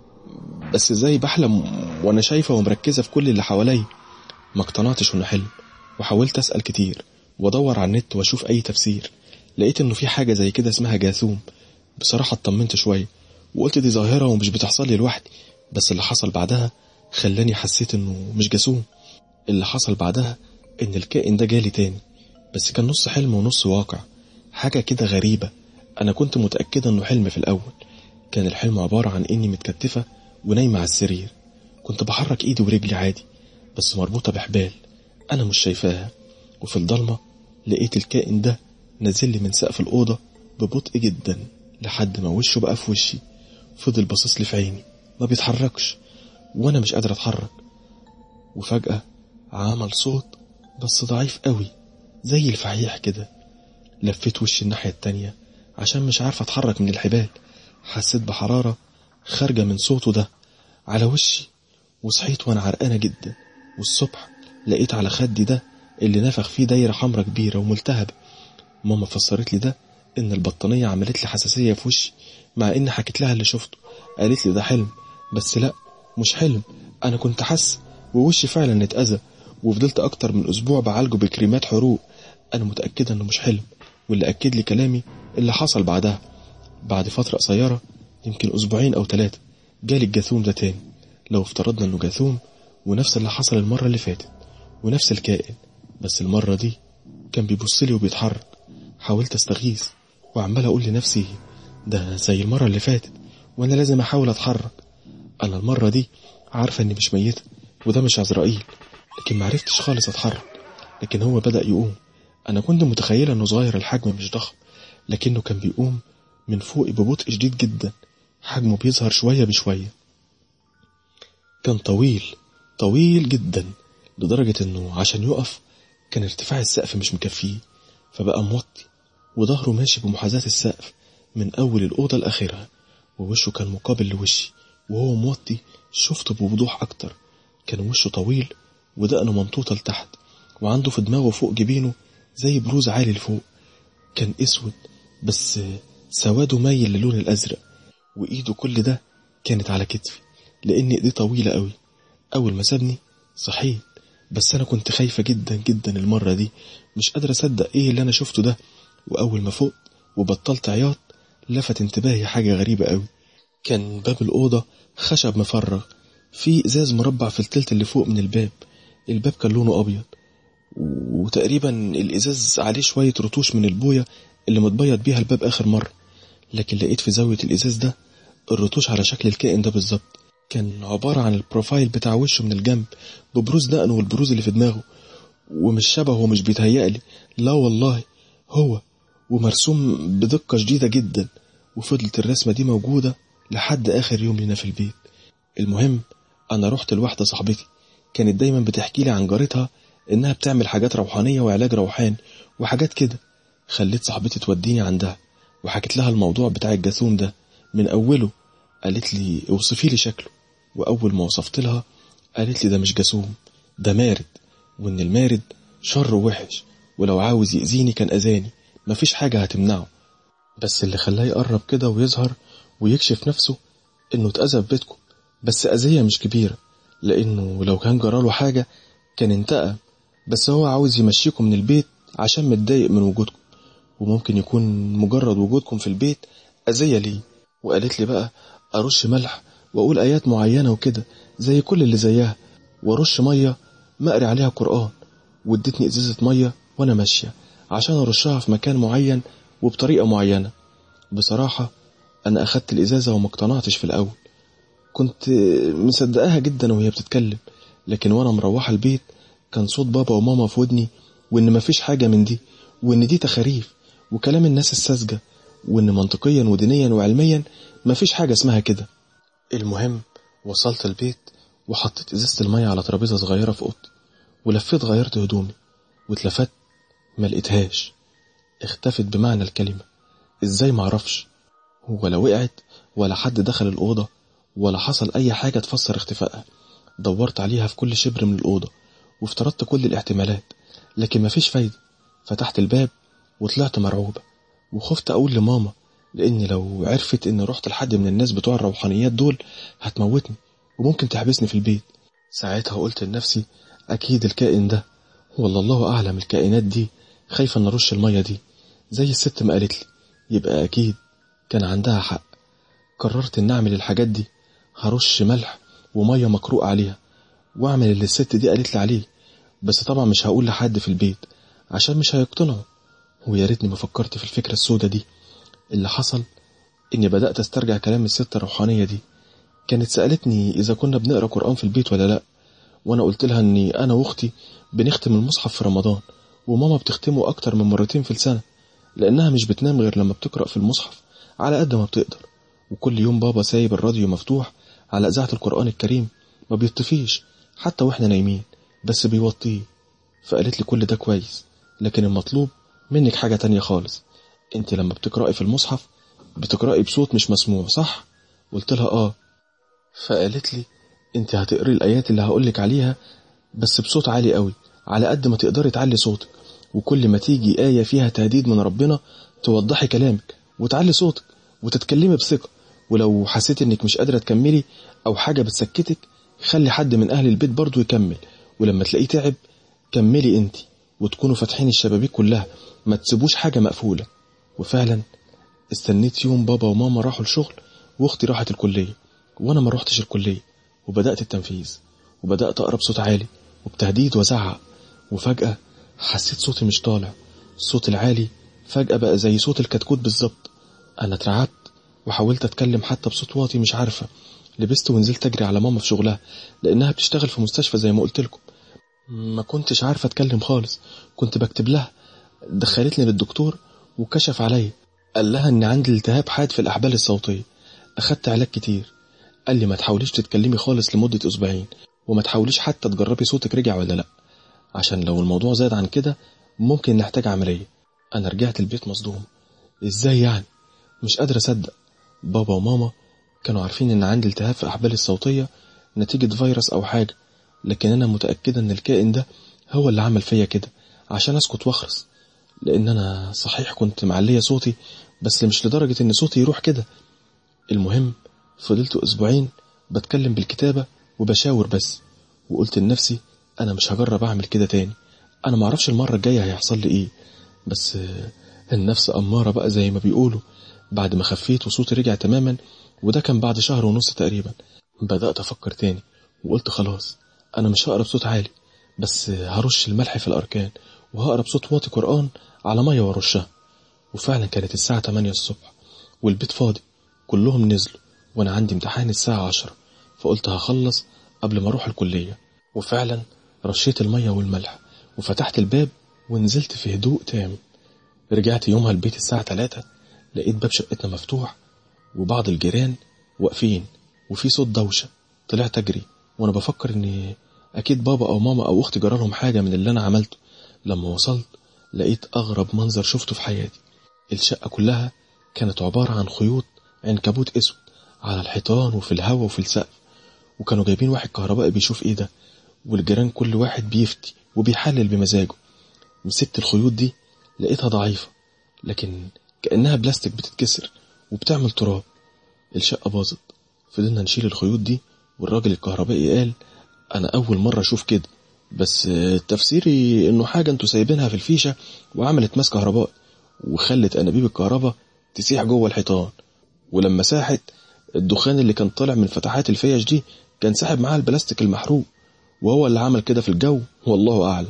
بس ازاي بحلم وانا شايفة ومركزة في كل اللي حوالي؟ ما اقتنعتش انه حلم، وحاولت اسأل كتير وادور على النت واشوف اي تفسير. لقيت انه في حاجة زي كده اسمها جاثوم. بصراحة اطمنت شوية وقلت دي ظاهرة ومش بتحصل لي لوحدي. بس اللي حصل بعدها خلاني حسيت انه مش جاثوم. اللي حصل بعدها ان الكائن ده جالي تاني، بس كان نص حلم ونص واقع، حاجة كده غريبة. انا كنت متأكدة انه حلم في الاول. كان الحلم عبارة عن اني متكتفة ونايمة على السرير، كنت بحرك ايدي ورجلي عادي بس مربوطة بحبال انا مش شايفاها. وفي الضلمة لقيت الكائن ده نزل لي من سقف الأوضة ببطء جدا لحد ما وشه بقى في وشي. فضل باصص لي في عيني ما بيتحركش وانا مش قادر اتحرك. وفجأة عمل صوت بس ضعيف قوي زي الفحيح كده. لفيت وشي الناحية التانية عشان مش عارف اتحرك من الحبال. حسيت بحرارة خارجة من صوته ده على وشي، وصحيت وانا عرقانة جدا. والصبح لقيت على خدي ده اللي نفخ فيه دايرة حمرة كبيرة وملتهبة. ماما فسرت لي ده ان البطانية عملت لي حساسية في وشي، مع ان حكيت لها اللي شفته. قالت لي ده حلم، بس لا مش حلم، انا كنت حاسة ووشي فعلا اتأذى. وفضلت اكتر من اسبوع بعالجه بكريمات حروق. انا متأكدة انه مش حلم، واللي اكد لي كلامي اللي حصل بعدها. بعد فترة قصيرة يمكن 2 أسبوع أو 3 جالي الجاثوم ده تاني. لو افترضنا انه جاثوم ونفس اللي حصل المرة اللي فاتت ونفس الكائن، بس المرة دي كان بيبصلي وبيتحرك. حاولت استغيث وعمال اقول لنفسي ده زي المرة اللي فاتت وانا لازم احاول اتحرك. انا المرة دي عارفة اني مش ميتة وده مش عزرائيل، لكن معرفتش خالص اتحرك. لكن هو بدأ يقوم. انا كنت متخيلة انه صغير الحجم مش ضخم، لكنه كان بيقوم من فوق ببطء شديد جدا. حجمه بيظهر شوية بشوية. كان طويل جدا لدرجة انه عشان يقف كان ارتفاع السقف مش مكفيه، فبقى موطي وظهره ماشي بمحاذاة السقف من اول الأوضة لآخرها. ووشه كان مقابل لوشي وهو موطي. شفته بوضوح اكتر. كان وشه طويل ودقنه ممطوطة لتحت، وعنده في دماغه فوق جبينه زي بروز عالي لفوق. كان اسود بس سواده مايل للون الازرق. وايده كل ده كانت على كتفي لان ايديه طويلة قوي. اول ما سابني صحيت، بس انا كنت خايفة جدا جدا المرة دي، مش قادر اصدق ايه اللي انا شفته ده. واول ما فقت وبطلت عياط لفت انتباهي حاجة غريبة قوي. كان باب الأوضة خشب مفرغ، في ازاز مربع في التلت اللي فوق من الباب. الباب كان لونه ابيض، وتقريبا الازاز عليه شوية رطوش من البوية اللي متبيض بيها الباب اخر مرة. لكن لقيت في زاوية الازاز ده الرطوش على شكل الكائن ده بالظبط. كان عبارة عن البروفايل بتاع وشه من الجنب ببروز دقنه والبروز اللي في دماغه. ومش شبهه ومش بيتهيألي، لا والله هو، ومرسوم بدقة شديدة جدا. وفضلت الرسمة دي موجودة لحد آخر يوم لنا في البيت. المهم أنا رحت لواحدة صاحبتي كانت دايما بتحكي لي عن جارتها إنها بتعمل حاجات روحانية وعلاج روحاني وحاجات كده. خليت صاحبتي توديني عندها وحكيت لها الموضوع بتاع الجاثوم ده من أوله. قالت لي اوصفي لي شكله، وأول ما وصفت لها قالت لي ده مش جاثوم، ده مارد، وإن المارد شر وحش، ولو عاوز يأذيني كان أذاني، مفيش حاجة هتمنعه. بس اللي خلاه يقرب كده ويظهر ويكشف نفسه إنه اتأذى في بيتكم، بس أذية مش كبيرة، لأنه لو كان جراله حاجة كان انتقم. بس هو عاوز يمشيكم من البيت عشان متضايق من وجودكم، وممكن يكون مجرد وجودكم في البيت أذية ليه. وقالت لي بقى أرش ملح وأقول آيات معينة وكده زي كل اللي زيها، وأرش مية مقري عليها قرآن. وادتني إزازة مية وأنا ماشية عشان أرشها في مكان معين وبطريقة معينة. بصراحة أنا أخدت الإزازة وما اقتنعتش في الأول، كنت مصدقاها جدا وهي بتتكلم. لكن وأنا مروحة البيت كان صوت بابا وماما في ودني، وإن مفيش حاجة من دي، وإن دي تخاريف وكلام الناس الساذجة، وإن منطقيا ودينيا وعلميا مفيش حاجة اسمها كده. المهم وصلت البيت وحطيت إزازة المية على ترابيزة صغيرة في أوضتي، ولفيت غيرت هدومي واتلفت ما لقيتهاش. اختفت بمعنى الكلمة. ازاي معرفش، ولا وقعت ولا حد دخل الأوضة ولا حصل أي حاجة تفسر اختفائها. دورت عليها في كل شبر من الأوضة وافترضت كل الاحتمالات، لكن مفيش فايدة. فتحت الباب وطلعت مرعوبة، وخفت أقول لماما، لأن لو عرفت إن رحت لحد من الناس بتوع الروحانيات دول هتموتني وممكن تحبسني في البيت. ساعتها قلت لنفسي أكيد الكائن ده، والله الله أعلم الكائنات دي خايفة أن أرش المية دي زي الست ما قالت لي، يبقى أكيد كان عندها حق. قررت إن أعمل الحاجات دي، هرش ملح ومية مقروء عليها وأعمل اللي الست دي قالت لي عليه. بس طبعا مش هقول لحد في البيت عشان مش هيقتنعوا. ويا ريتني ما فكرت في الفكرة السودة دي. اللي حصل إني بدأت أسترجع كلام الست الروحانية دي. كانت سألتني إذا كنا بنقرأ قرآن في البيت ولا لأ، وأنا قلت لها إني أنا وأختي بنختم المصحف في رمضان، وماما بتختمه أكتر من 2 مرات في السنة، لأنها مش بتنام غير لما بتقرأ في المصحف على قد ما بتقدر. وكل يوم بابا سايب الراديو مفتوح على إذاعة القرآن الكريم ما بيطفيش حتى وإحنا نايمين، بس بيوطيه. فقالت لي كل ده كويس، لكن المطلوب منك حاجة تانية خالص. انت لما بتقرأي في المصحف بتقرأي بصوت مش مسموع، صح؟ قلت لها آه. فقالت لي انت هتقري الآيات اللي هقولك عليها بس بصوت عالي قوي، على قد ما تقدري تعلي صوتك، وكل ما تيجي آية فيها تهديد من ربنا توضحي كلامك وتعلي صوتك وتتكلمي بثقة، ولو حسيت انك مش قادرة تكملي او حاجة بتسكتك خلي حد من اهل البيت برضو يكمل، ولما تلاقيه تعب كملي انت، وتكونوا فاتحين الشبابيك كلها، ما تسيبوش حاجة مقفولة. وفعلا استنيت يوم بابا وماما راحوا الشغل واختي راحت الكلية، وانا ما روحتش الكلية، وبدأت التنفيذ، وبدأت اقرا بصوت عالي وبتهديد وزعق. وفجأة حسيت صوتي مش طالع، الصوت العالي فجأة بقى زي صوت الكتكوت بالظبط. انا اترعبت وحاولت اتكلم حتى بصوت واطي، مش عارفة. لبست ونزلت اجري على ماما في شغلها لانها بتشتغل في مستشفى زي ما قلت لكم. ما كنتش عارفة اتكلم خالص، كنت بكتب لها. دخلتني للدكتور وكشف عليا، قال لها ان عندي التهاب حاد في الاحبال الصوتية. اخدت علاج كتير، قال لي ما تحاوليش تتكلمي خالص لمدة اسبوعين، وما تحاوليش حتى تجربي صوتك رجع ولا لا، عشان لو الموضوع زاد عن كده ممكن نحتاج عملية. انا رجعت البيت مصدوم، ازاي يعني؟ مش قادر اصدق. بابا وماما كانوا عارفين ان عندي التهاب في احبالي الصوتية نتيجة فيروس او حاجة، لكن انا متأكدة ان الكائن ده هو اللي عمل فيا كده عشان اسكت واخرس، لان انا صحيح كنت معلية صوتي بس مش لدرجة ان صوتي يروح كده. المهم فضلت اسبوعين بتكلم بالكتابة وبشاور بس، وقلت لنفسي انا مش هجرب اعمل كده تاني، انا معرفش المرة الجاية هيحصل لي ايه. بس النفس امارة بقى زي ما بيقولوا. بعد ما خفيت وصوتي رجع تماما، وده كان بعد شهر ونص تقريبا، بدأت افكر تاني وقلت خلاص انا مش هقرا بصوت عالي، بس هرش الملح في الاركان وهقرا بصوت واطي قرآن على مية وارشها. وفعلا كانت الساعة 8 الصبح والبيت فاضي، كلهم نزلوا وانا عندي امتحان الساعة 10، فقلت هخلص قبل ما اروح الكلية. وفعلا رشيت المية والملح وفتحت الباب ونزلت في هدوء تام. رجعت يومها البيت الساعة 3، لقيت باب شقتنا مفتوح وبعض الجيران واقفين وفي صوت دوشة. طلعت اجري وانا بفكر ان اكيد بابا او ماما او اختي جرالهم حاجة من اللي انا عملته. لما وصلت لقيت اغرب منظر شفته في حياتي. الشقة كلها كانت عبارة عن خيوط عنكبوت اسود على الحيطان وفي الهوا وفي السقف، وكانوا جايبين واحد كهربائي بيشوف ايه ده، والجيران كل واحد بيفتي وبيحلل بمزاجه. مسكت الخيوط دي لقيتها ضعيفة، لكن كأنها بلاستيك بتتكسر وبتعمل تراب. الشقة باظت. فضلنا نشيل الخيوط دي، والراجل الكهربائي قال انا اول مرة اشوف كده، بس تفسيري انه حاجة انتوا سايبينها في الفيشة وعملت ماس كهربائي وخلت انابيب الكهرباء تسيح جوه الحيطان، ولما ساحت الدخان اللي كان طالع من فتحات الفيش دي كان ساحب معاه البلاستيك المحروق، وهو اللي عمل كده في الجو، والله اعلم.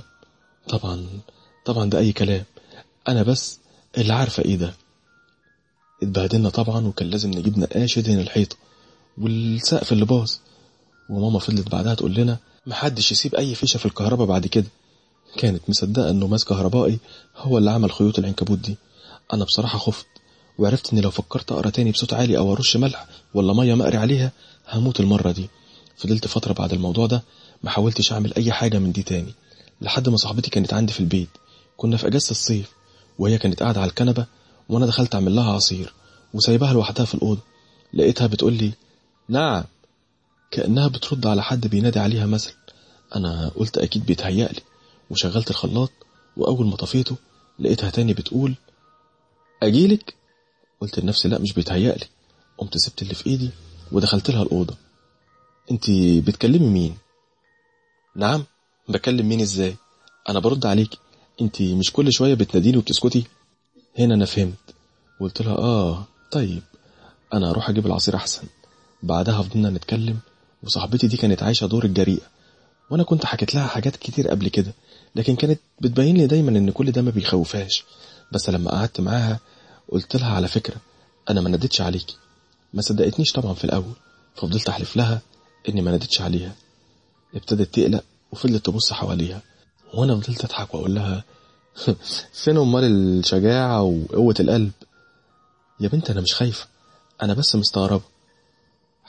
طبعا ده اي كلام، انا بس اللي عارفة ايه ده. اتبهدلنا طبعا، وكان لازم نجيب نقاش يدهن الحيطة والسقف اللي باظ. وماما فضلت بعدها تقول لنا محدش يسيب اي فيشة في الكهرباء بعد كده. كانت مصدقة انه ماس كهربائي هو اللي عمل خيوط العنكبوت دي. انا بصراحة خفت، وعرفت اني لو فكرت اقرا تاني بصوت عالي او ارش ملح ولا مية مقري عليها هموت المرة دي. فضلت فترة بعد الموضوع ده ما حاولتش اعمل اي حاجة من دي تاني، لحد ما صاحبتي كانت عندي في البيت. كنا في اجازة الصيف، وهي كانت قاعدة على الكنبة وانا دخلت اعمل لها عصير وسايبها لوحدها في الأوضة. لقيتها بتقول لي نعم، كأنها بترد على حد بينادي عليها مثلا. انا قلت اكيد بيتهيألي، وشغلت الخلاط، واول ما طفيته لقيتها تاني بتقول اجيلك. قلت لنفسي لا مش بيتهيألي. قمت سبت اللي في ايدي ودخلت لها الأوضة. انتي بتكلمي مين؟ نعم، بكلم مين ازاي؟ انا برد عليكي، انتي مش كل شوية بتناديني وبتسكتي؟ هنا انا فهمت، قلت لها طيب انا اروح اجيب العصير احسن. بعدها فضلنا نتكلم، وصاحبتي دي كانت عايشة دور الجريئة، وانا كنت حكيت لها حاجات كتير قبل كده، لكن كانت بتبين لي دايما ان كل ده ما بيخوفهاش. بس لما قعدت معاها قلت لها على فكرة انا ما ناديتش عليكي. ما صدقتنيش طبعا في الاول، ففضلت احلف لها اني ما ناديتش عليها. ابتدت تقلق وفضلت تبص حواليها، وانا فضلت اضحك واقول لها فين امال الشجاعة وقوة القلب؟ يا بنت انا مش خايفة، انا بس مستغربة.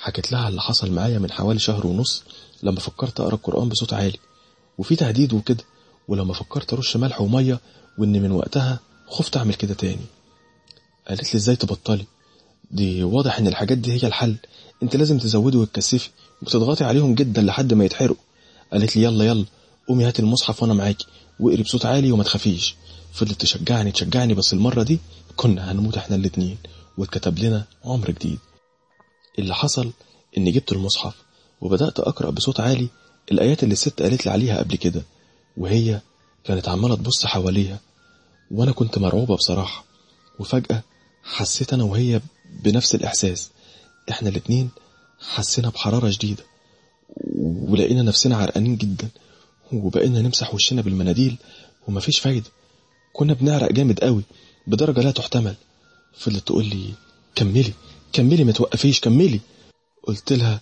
حكيت لها اللي حصل معايا من حوالي شهر ونص لما فكرت أقرأ القرآن بصوت عالي وفي تهديد وكده، ولما فكرت أرش ملح ومية، وإن من وقتها خفت أعمل كده تاني. قالت لي إزاي تبطلي؟ دي واضح إن الحاجات دي هي الحل، أنت لازم تزودي وتكثفي وتضغطي عليهم جدا لحد ما يتحرقوا. قالت لي يلا يلا قومي هاتي المصحف وأنا معاكي واقري بصوت عالي وما تخافيش. فضلت تشجعني بس المرة دي كنا هنموت احنا الاتنين واتكتب لنا عمر جديد. اللي حصل إني جبت المصحف وبدأت أقرأ بصوت عالي الآيات اللي الست قالت لي عليها قبل كده، وهي كانت عمالة تبص حواليها وأنا كنت مرعوبة بصراحة. وفجأة حسيت أنا وهي بنفس الإحساس، إحنا الاتنين حسينا بحرارة شديدة ولقينا نفسنا عرقانين جدا، وبقينا نمسح وشنا بالمناديل ومفيش فايدة، كنا بنعرق جامد قوي بدرجة لا تحتمل. فضلت تقول لي كملي ما توقفيش كملي. قلت لها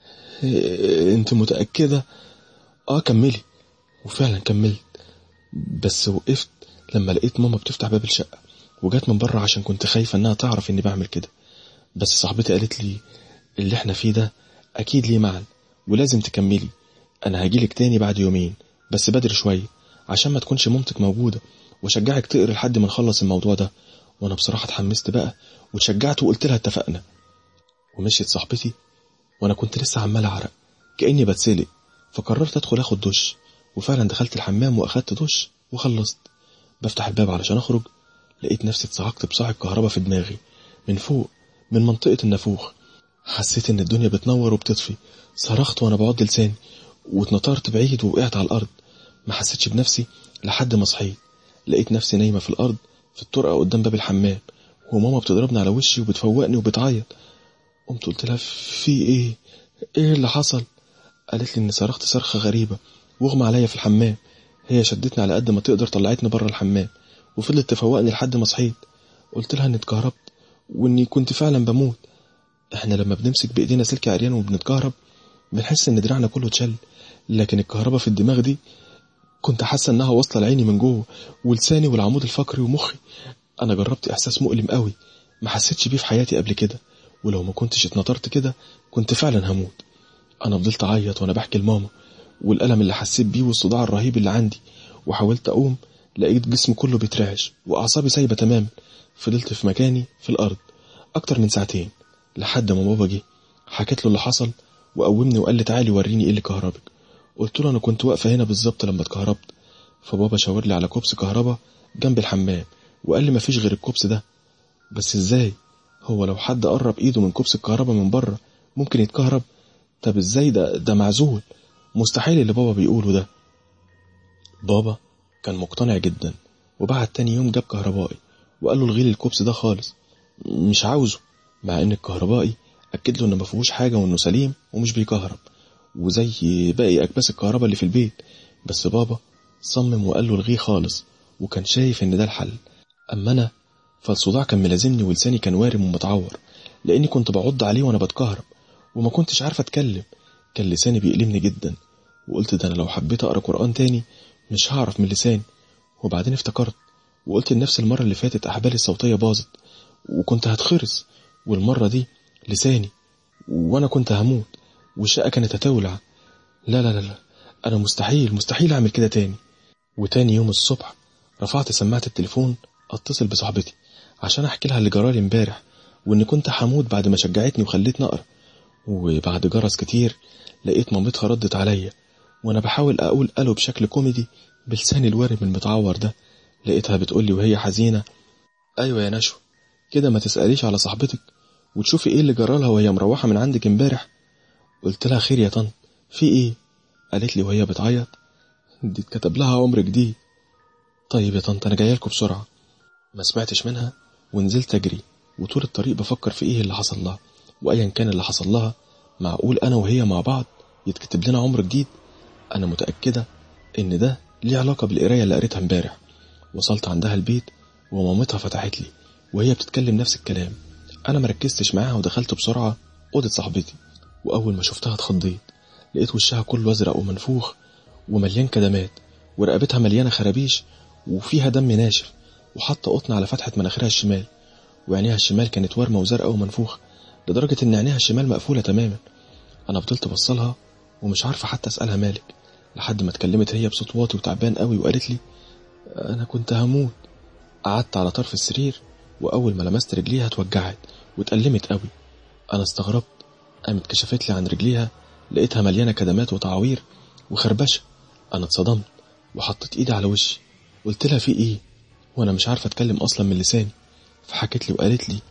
انت متأكدة؟ كملي. وفعلا كملت، بس وقفت لما لقيت ماما بتفتح باب الشقة وجات من بره عشان كنت خايفة انها تعرف اني بعمل كده. بس صاحبتي قالت لي اللي احنا فيه ده اكيد ليه معنى ولازم تكملي، انا هجيلك تاني بعد يومين بس بدري شوية عشان ما تكونش مامتك موجودة وشجعك تقري لحد ما نخلص الموضوع ده. وانا بصراحة اتحمست بقى وتشجعت وقلت لها اتفقنا. ومشيت صاحبتي وانا كنت لسه عمال اعرق كأني بتسلق، فقررت ادخل اخد دش، وفعلا دخلت الحمام واخدت دش وخلصت. بفتح الباب علشان اخرج لقيت نفسي اتصعقت بصاعق كهرباء في دماغي من فوق من منطقة النافوخ. حسيت ان الدنيا بتنور وبتطفي، صرخت وانا بعض لساني واتنطرت بعيد ووقعت على الارض. ما حسيتش بنفسي لحد ما صحيت، لقيت نفسي نايمة في الارض في الطرقة قدام باب الحمام، وماما بتضربني على وشي وبتفوقني وبتعيط. قمت قلت لها في ايه اللي حصل؟ قالت لي اني صرخت صرخة غريبة واغمى عليا في الحمام. هي شدتني على قد ما تقدر طلعتني بره الحمام وفضلت تفوقني لحد ما صحيت. قلت لها اني اتكهربت واني كنت فعلا بموت. احنا لما بنمسك بايدينا سلك عريان وبنتكهرب بنحس ان دراعنا كله اتشل، لكن الكهرباء في الدماغ دي كنت حاسه انها واصله لعيني من جوه ولساني والعمود الفقري ومخي. انا جربت احساس مؤلم قوي ما حسيتش بيه في حياتي قبل كده، ولو ما كنتش اتنطرت كده كنت فعلا هموت. انا فضلت اعيط وانا بحكي لماما والألم اللي حسيت بيه والصداع الرهيب اللي عندي، وحاولت اقوم لقيت جسمي كله بيترعش واعصابي سايبه تماما. فضلت في مكاني في الارض اكتر من ساعتين لحد ما بابا جه حكيت له اللي حصل وقومني وقال لي تعالي وريني ايه اللي كهربك. قلت له انا كنت واقفه هنا بالظبط لما اتكهربت. فبابا شاور لي على كوبس كهرباء جنب الحمام وقال لي مفيش غير الكوبس ده. بس ازاي؟ هو لو حد قرب ايده من كوبس الكهرباء من بره ممكن يتكهرب؟ طب ازاي ده معزول، مستحيل اللي بابا بيقوله ده. بابا كان مقتنع جدا وبعد تاني يوم جاب كهربائي وقال له الغي لي الكوبس ده خالص، مش عاوزه، مع ان الكهربائي اكد له انه ما فيهوش حاجه وانه سليم ومش بيكهرب وزي باقي اكباس الكهرباء اللي في البيت. بس بابا صمم وقال له الغيه خالص وكان شايف ان ده الحل. اما انا فالصداع كان ملازمني ولساني كان وارم ومتعور لاني كنت بعض عليه وانا بتكهرب وما كنتش عارفه اتكلم، كان لساني بيألمني جدا. وقلت ده انا لو حبيت اقرا قرآن تاني مش هعرف من لساني. وبعدين افتكرت وقلت لنفس المره اللي فاتت احبالي الصوتيه باظت وكنت هتخرس، والمره دي لساني وانا كنت هموت والشقه كانت هتولع. لا لا لا لا، انا مستحيل اعمل كده تاني. وتاني يوم الصبح رفعت سماعه التليفون اتصل بصاحبتي عشان احكي لها اللي جرالي امبارح واني كنت هموت بعد ما شجعتني وخلتني اقرا. وبعد جرس كتير لقيت مامتها ردت عليا وانا بحاول اقول الو بشكل كوميدي بلساني الوارم المتعور ده. لقيتها بتقولي وهي حزينه ايوه يا نشوى كده ما تسأليش على صاحبتك وتشوفي ايه اللي جرالها وهي مروحه من عندك امبارح. قلت لها خير يا طنط في ايه؟ قالت لي وهي بتعيط دي اتكتب لها عمر جديد. طيب يا طنط انا جايه لكم بسرعه. ما سمعتش منها ونزلت اجري وطول الطريق بفكر في ايه اللي حصل لها، وايا كان اللي حصل لها معقول انا وهي مع بعض يتكتب لنا عمر جديد؟ انا متأكدة ان ده ليه علاقة بالقراية اللي قريتها امبارح. وصلت عندها البيت ومامتها فتحت لي وهي بتتكلم نفس الكلام. انا مركزتش معاها ودخلت بسرعة اوضة صاحبتي، واول ما شفتها اتخضيت. لقيت وشها كله ازرق ومنفوخ ومليان كدمات ورقبتها مليانة خرابيش وفيها دم ناشف، وحاطة قطن على فتحة مناخيرها الشمال، وعينيها الشمال كانت وارمة وزرقاء ومنفوخة. لدرجة ان عينيها الشمال مقفولة تماما. انا فضلت بصلها ومش عارفة حتى اسألها مالك، لحد ما اتكلمت هي بصوت واطي وتعبان قوي وقالت لي انا كنت هموت. قعدت على طرف السرير، واول ما لمست رجليها اتوجعت واتألمت قوي. انا استغربت، قامت كشفت لي عن رجليها، لقيتها مليانة كدمات وتعوير وخربشة. انا اتصدمت وحطيت ايدي على وشي، قلت لها في ايه وانا مش عارفة اتكلم اصلا من لساني. فحكت لي وقالت لي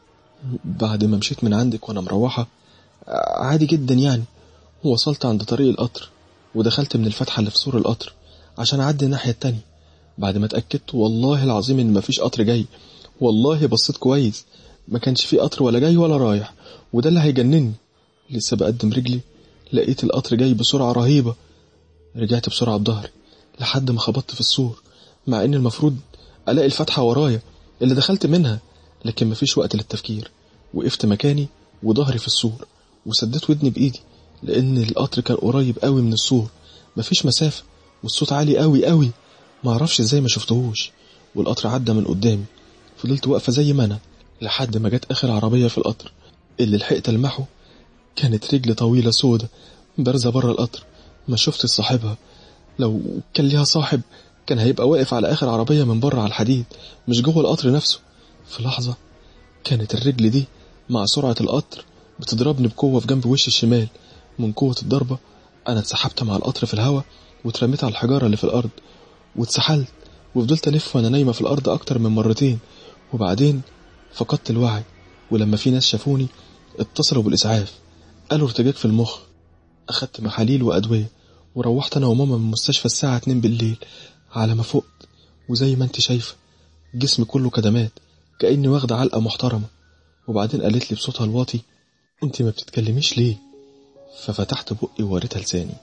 بعد ما مشيت من عندك وانا مروحة عادي جدا يعني، ووصلت عند طريق القطر ودخلت من الفتحة اللي في سور القطر عشان اعدي الناحية التانية. بعد ما اتأكدت والله العظيم ان مفيش قطر جاي، والله بصيت كويس ما كانش في قطر ولا جاي ولا رايح، وده اللي هيجنني. لسه بقدم رجلي لقيت القطر جاي بسرعة رهيبة. رجعت بسرعة بظهري لحد ما خبطت في السور، مع ان المفروض الاقي الفتحة ورايا اللي دخلت منها، لكن مفيش وقت للتفكير. وقفت مكاني وظهري في السور وسديت ودني بايدي، لان القطر كان قريب قوي من السور، مفيش مسافة، والصوت عالي قوي قوي، معرفش ازاي ما شفتهوش. والقطر عدى من قدامي، فضلت واقفة زي ما انا لحد ما جت اخر عربية في القطر. اللي لحقت المحه كانت رجل طويلة سودة بارزة بره القطر، ما شفت صاحبها. لو كان ليها صاحب كان هيبقى واقف على اخر عربية من بره على الحديد، مش جوه القطر نفسه. في لحظة كانت الرجل دي مع سرعة القطر بتضربني بقوة في جنب وشي الشمال. من قوة الضربة انا اتسحبت مع القطر في الهواء واترميت على الحجارة اللي في الارض واتسحلت، وفضلت الف وانا نايمة في الارض اكتر من مرتين. وبعدين فقدت الوعي، ولما في ناس شافوني اتصلوا بالاسعاف، قالوا ارتجاج في المخ. اخدت محاليل وادوية وروحت انا وماما من المستشفى الساعة 2 بالليل. على ما فقت وزي ما انت شايفة جسمي كله كدمات، كأني واخدة علقة محترمة. وبعدين قالت لي بصوتها الواطي انت ما بتتكلميش ليه؟ ففتحت بقي ووريتها لساني.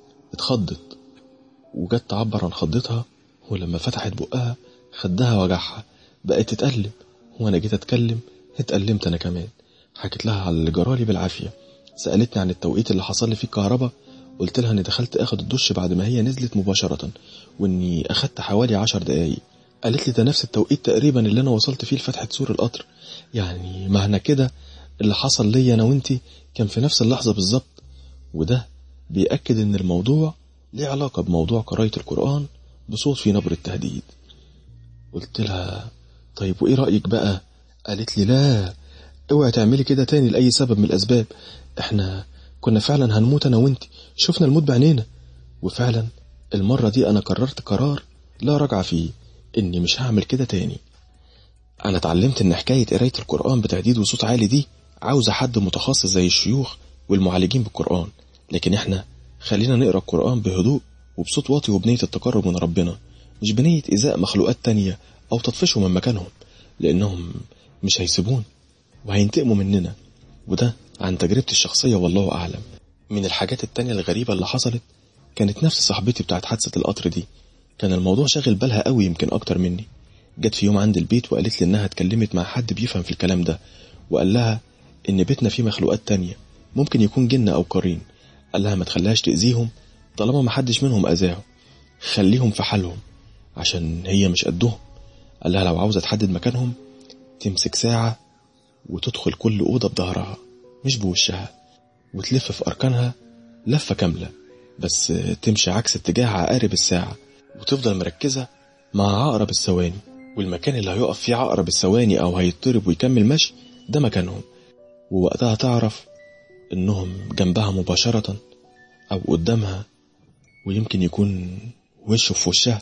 اتخضت وجت تعبر عن خضتها، ولما فتحت بقها خدها وجعها بقت تتقلب، وانا جيت اتكلم اتقلمت انا كمان. حكيت لها على اللي جرالي بالعافية. سألتني عن التوقيت اللي حصل لي فيه الكهرباء، قلت لها اني دخلت اخد الدش بعد ما هي نزلت مباشرة، واني اخدت حوالي 10 دقايق. قالت لي ده نفس التوقيت تقريبا اللي انا وصلت فيه لفتحة سور القطر، يعني معنى كده اللي حصل لي انا وانتي كان في نفس اللحظة بالظبط. وده بيأكد ان الموضوع ليه علاقة بموضوع قراءة القرآن بصوت فيه نبرة تهديد. قلت لها طيب وايه رأيك بقى؟ قالت لي لا، اوعي تعملي كده تاني لأي سبب من الأسباب، احنا كنا فعلا هنموت انا وانتي، شفنا الموت بعينينا. وفعلا المرة دي انا قررت قرار لا رجع فيه، اني مش هعمل كده تاني. انا اتعلمت ان حكاية قراية القرآن بتهديد وصوت عالي دي عاوزة حد متخصص زي الشيوخ والمعالجين بالقرآن، لكن احنا خلينا نقرأ القرآن بهدوء وبصوت واطي وبنية التقرب من ربنا، مش بنية إيذاء مخلوقات تانية أو تطفشهم من مكانهم، لأنهم مش هيسيبون وهينتقموا مننا. وده عن تجربتي الشخصية والله أعلم. من الحاجات التانية الغريبة اللي حصلت كانت نفس صاحبتي بتاعت حادثة القطر دي، كان الموضوع شاغل بالها قوي يمكن أكتر مني. جت في يوم عند البيت وقالت لي إنها اتكلمت مع حد بيفهم في الكلام ده، وقال لها إن بيتنا فيه مخلوقات تانية ممكن يكون جن أو قرين. قال لها ما تخليهاش تأذيهم طالما ما حدش منهم أذاهم، خليهم في حالهم عشان هي مش قدهم. قال لها لو عاوزة تحدد مكانهم تمسك ساعة وتدخل كل أوضة بظهرها مش بوشها، وتلف في أركانها لفة كاملة، بس تمشي عكس اتجاه عقارب الساعة، وتفضل مركزة مع عقرب الثواني، والمكان اللي هيقف فيه عقرب الثواني أو هيضطرب ويكمل مشي ده مكانهم. ووقتها تعرف إنهم جنبها مباشرة أو قدامها، ويمكن يكون وشه في وشها.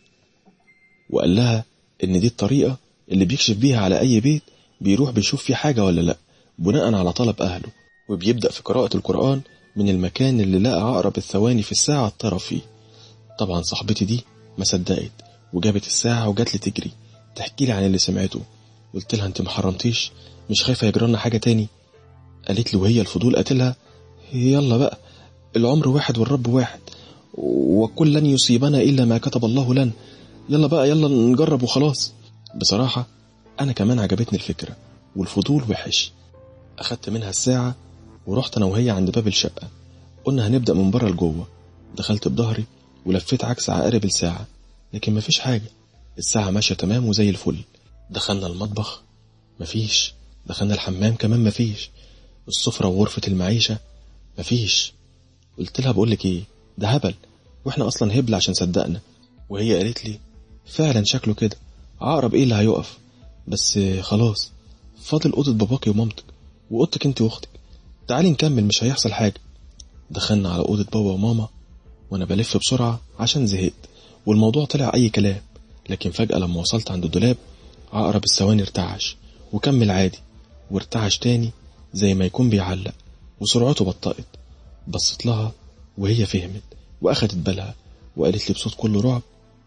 وقال لها إن دي الطريقة اللي بيكشف بيها على أي بيت بيروح بيشوف فيه حاجة ولا لأ بناء على طلب أهله، وبيبدأ في قراءة القرآن من المكان اللي لقى عقرب الثواني في الساعة الطرف فيه. طبعا صاحبتي دي ما صدقت وجابت الساعة وجات لي تجري تحكي لي عن اللي سمعته. قلت لها انت محرمتيش؟ مش خايفة يجرالنا حاجة تاني؟ قالت لي وهي الفضول قتلها يلا بقى، العمر واحد والرب واحد، وكل لن يصيبنا إلا ما كتب الله لنا، يلا بقى يلا نجرب وخلاص. بصراحة أنا كمان عجبتني الفكرة والفضول وحش. أخدت منها الساعة ورحت أنا وهي عند باب الشقة، قلنا هنبدأ من بره لجوه. دخلت بظهري ولفيت عكس عقارب الساعة، لكن مفيش حاجة، الساعة ماشية تمام وزي الفل. دخلنا المطبخ مفيش، دخلنا الحمام كمان مفيش، السفرة وغرفة المعيشة مفيش. قلت لها بقولك ايه، ده هبل، واحنا اصلا هبل عشان صدقنا. وهي قالت لي فعلا شكله كده، عقرب ايه اللي هيقف، بس خلاص فاضل اوضة باباكي ومامتك واوضتك انت واختك، تعالي نكمل مش هيحصل حاجة. دخلنا على اوضة بابا وماما وانا بلف بسرعة عشان زهقت، والموضوع طلع اي كلام. لكن فجأة لما وصلت عند الدولاب عقرب الثواني ارتعش وكمل عادي، وارتعش تاني زي ما يكون بيعلق، وسرعته بطأت. بصت لها وهي فهمت واخدت بالها وقالت لي بصوت كله رعب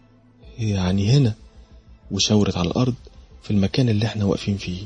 يعني هنا، وشاورت على الارض في المكان اللي احنا واقفين فيه.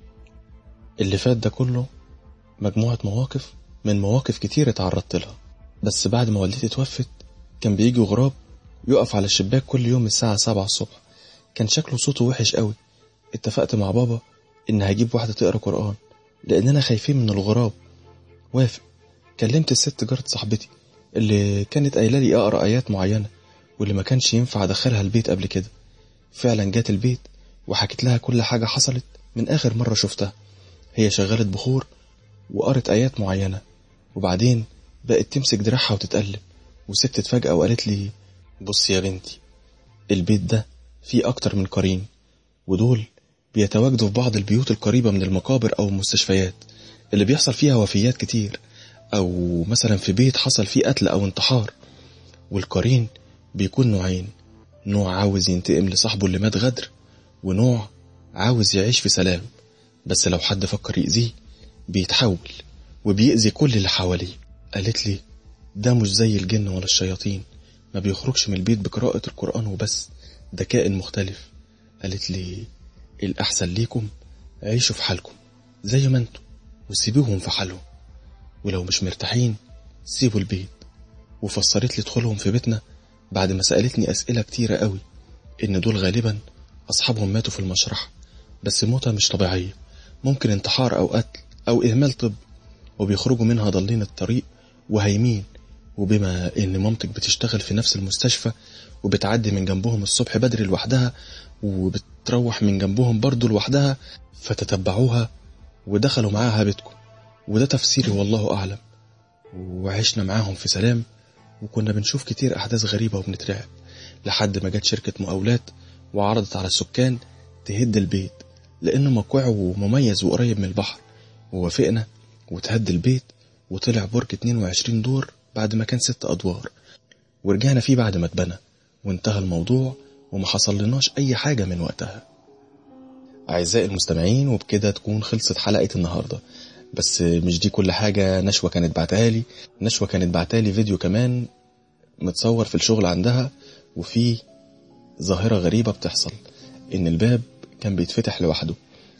اللي فات ده كله مجموعة مواقف من مواقف كتير اتعرضت لها. بس بعد ما والدتي توفت كان بيجي غراب يقف على الشباك كل يوم الساعة 7 الصبح، كان شكله صوته وحش قوي. اتفقت مع بابا ان هجيب واحدة تقرأ قرآن لاننا خايفين من الغراب. وافق. كلمت الست جارة صاحبتي اللي كانت قايله لي اقرأ ايات معينة واللي ما كانش ينفع ادخلها البيت قبل كده. فعلا جات البيت وحكيت لها كل حاجة حصلت من اخر مرة شفتها. هي شغلت بخور وقرت ايات معينة، وبعدين بقت تمسك دراعها وتتقلب، وسكتت فجأة وقالت لي بص يا بنتي، البيت ده فيه اكتر من قرين، ودول بيتواجدوا في بعض البيوت القريبة من المقابر او المستشفيات اللي بيحصل فيها وفيات كتير، او مثلا في بيت حصل فيه قتل او انتحار. والقرين بيكون نوعين، نوع عاوز ينتقم لصاحبه اللي مات غدر، ونوع عاوز يعيش في سلام، بس لو حد فكر يأذيه بيتحول وبيأذي كل اللي حواليه. قالت لي ده مش زي الجن ولا الشياطين، ما بيخرجش من البيت بقراءة القرآن وبس، ده كائن مختلف. قالت لي الأحسن ليكم عيشوا في حالكم زي ما انتم وسيبوهم في حالهم، ولو مش مرتاحين سيبوا البيت. وفسرت لي دخولهم في بيتنا بعد ما سألتني أسئلة كتيرة قوي، إن دول غالبا أصحابهم ماتوا في المشرحة، بس موتة مش طبيعية، ممكن انتحار أو قتل أو إهمال طب، وبيخرجوا منها ضالين الطريق وهايمين. وبما إن مامتك بتشتغل في نفس المستشفى وبتعدي من جنبهم الصبح بدري لوحدها وبتروح من جنبهم برضو لوحدها، فتتبعوها ودخلوا معاها بيتكم، وده تفسيري والله أعلم. وعشنا معاهم في سلام، وكنا بنشوف كتير أحداث غريبة وبنترعب، لحد ما جت شركة مقاولات وعرضت على السكان تهد البيت لأنه موقعه مميز وقريب من البحر. ووافقنا وتهد البيت، وطلع برج 22 دور بعد ما كان 6 أدوار، ورجعنا فيه بعد ما اتبنى، وانتهى الموضوع وما حصل لناش أي حاجة من وقتها. أعزائي المستمعين، وبكده تكون خلصت حلقة النهاردة. بس مش دي كل حاجة. نشوة كانت بعتالي فيديو كمان متصور في الشغل عندها، وفي ظاهرة غريبة بتحصل، إن الباب كان بيتفتح لوحده،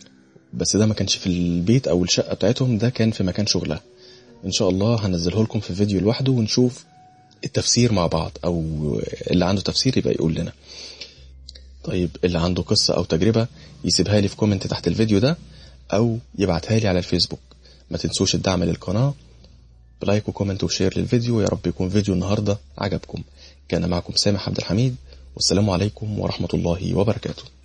بس ده ما كانش في البيت أو الشقة بتاعتهم، ده كان في مكان شغلها. إن شاء الله هنزله لكم في فيديو لوحده ونشوف التفسير مع بعض، أو اللي عنده تفسير يبقى يقول لنا. طيب اللي عنده قصة أو تجربة يسيبها لي في كومنت تحت الفيديو ده، أو يبعتها لي على الفيسبوك. ما تنسوش الدعم للقناة بلايك وكومنت وشير للفيديو. يا رب يكون فيديو النهاردة عجبكم. كان معكم سامح عبد الحميد، والسلام عليكم ورحمة الله وبركاته.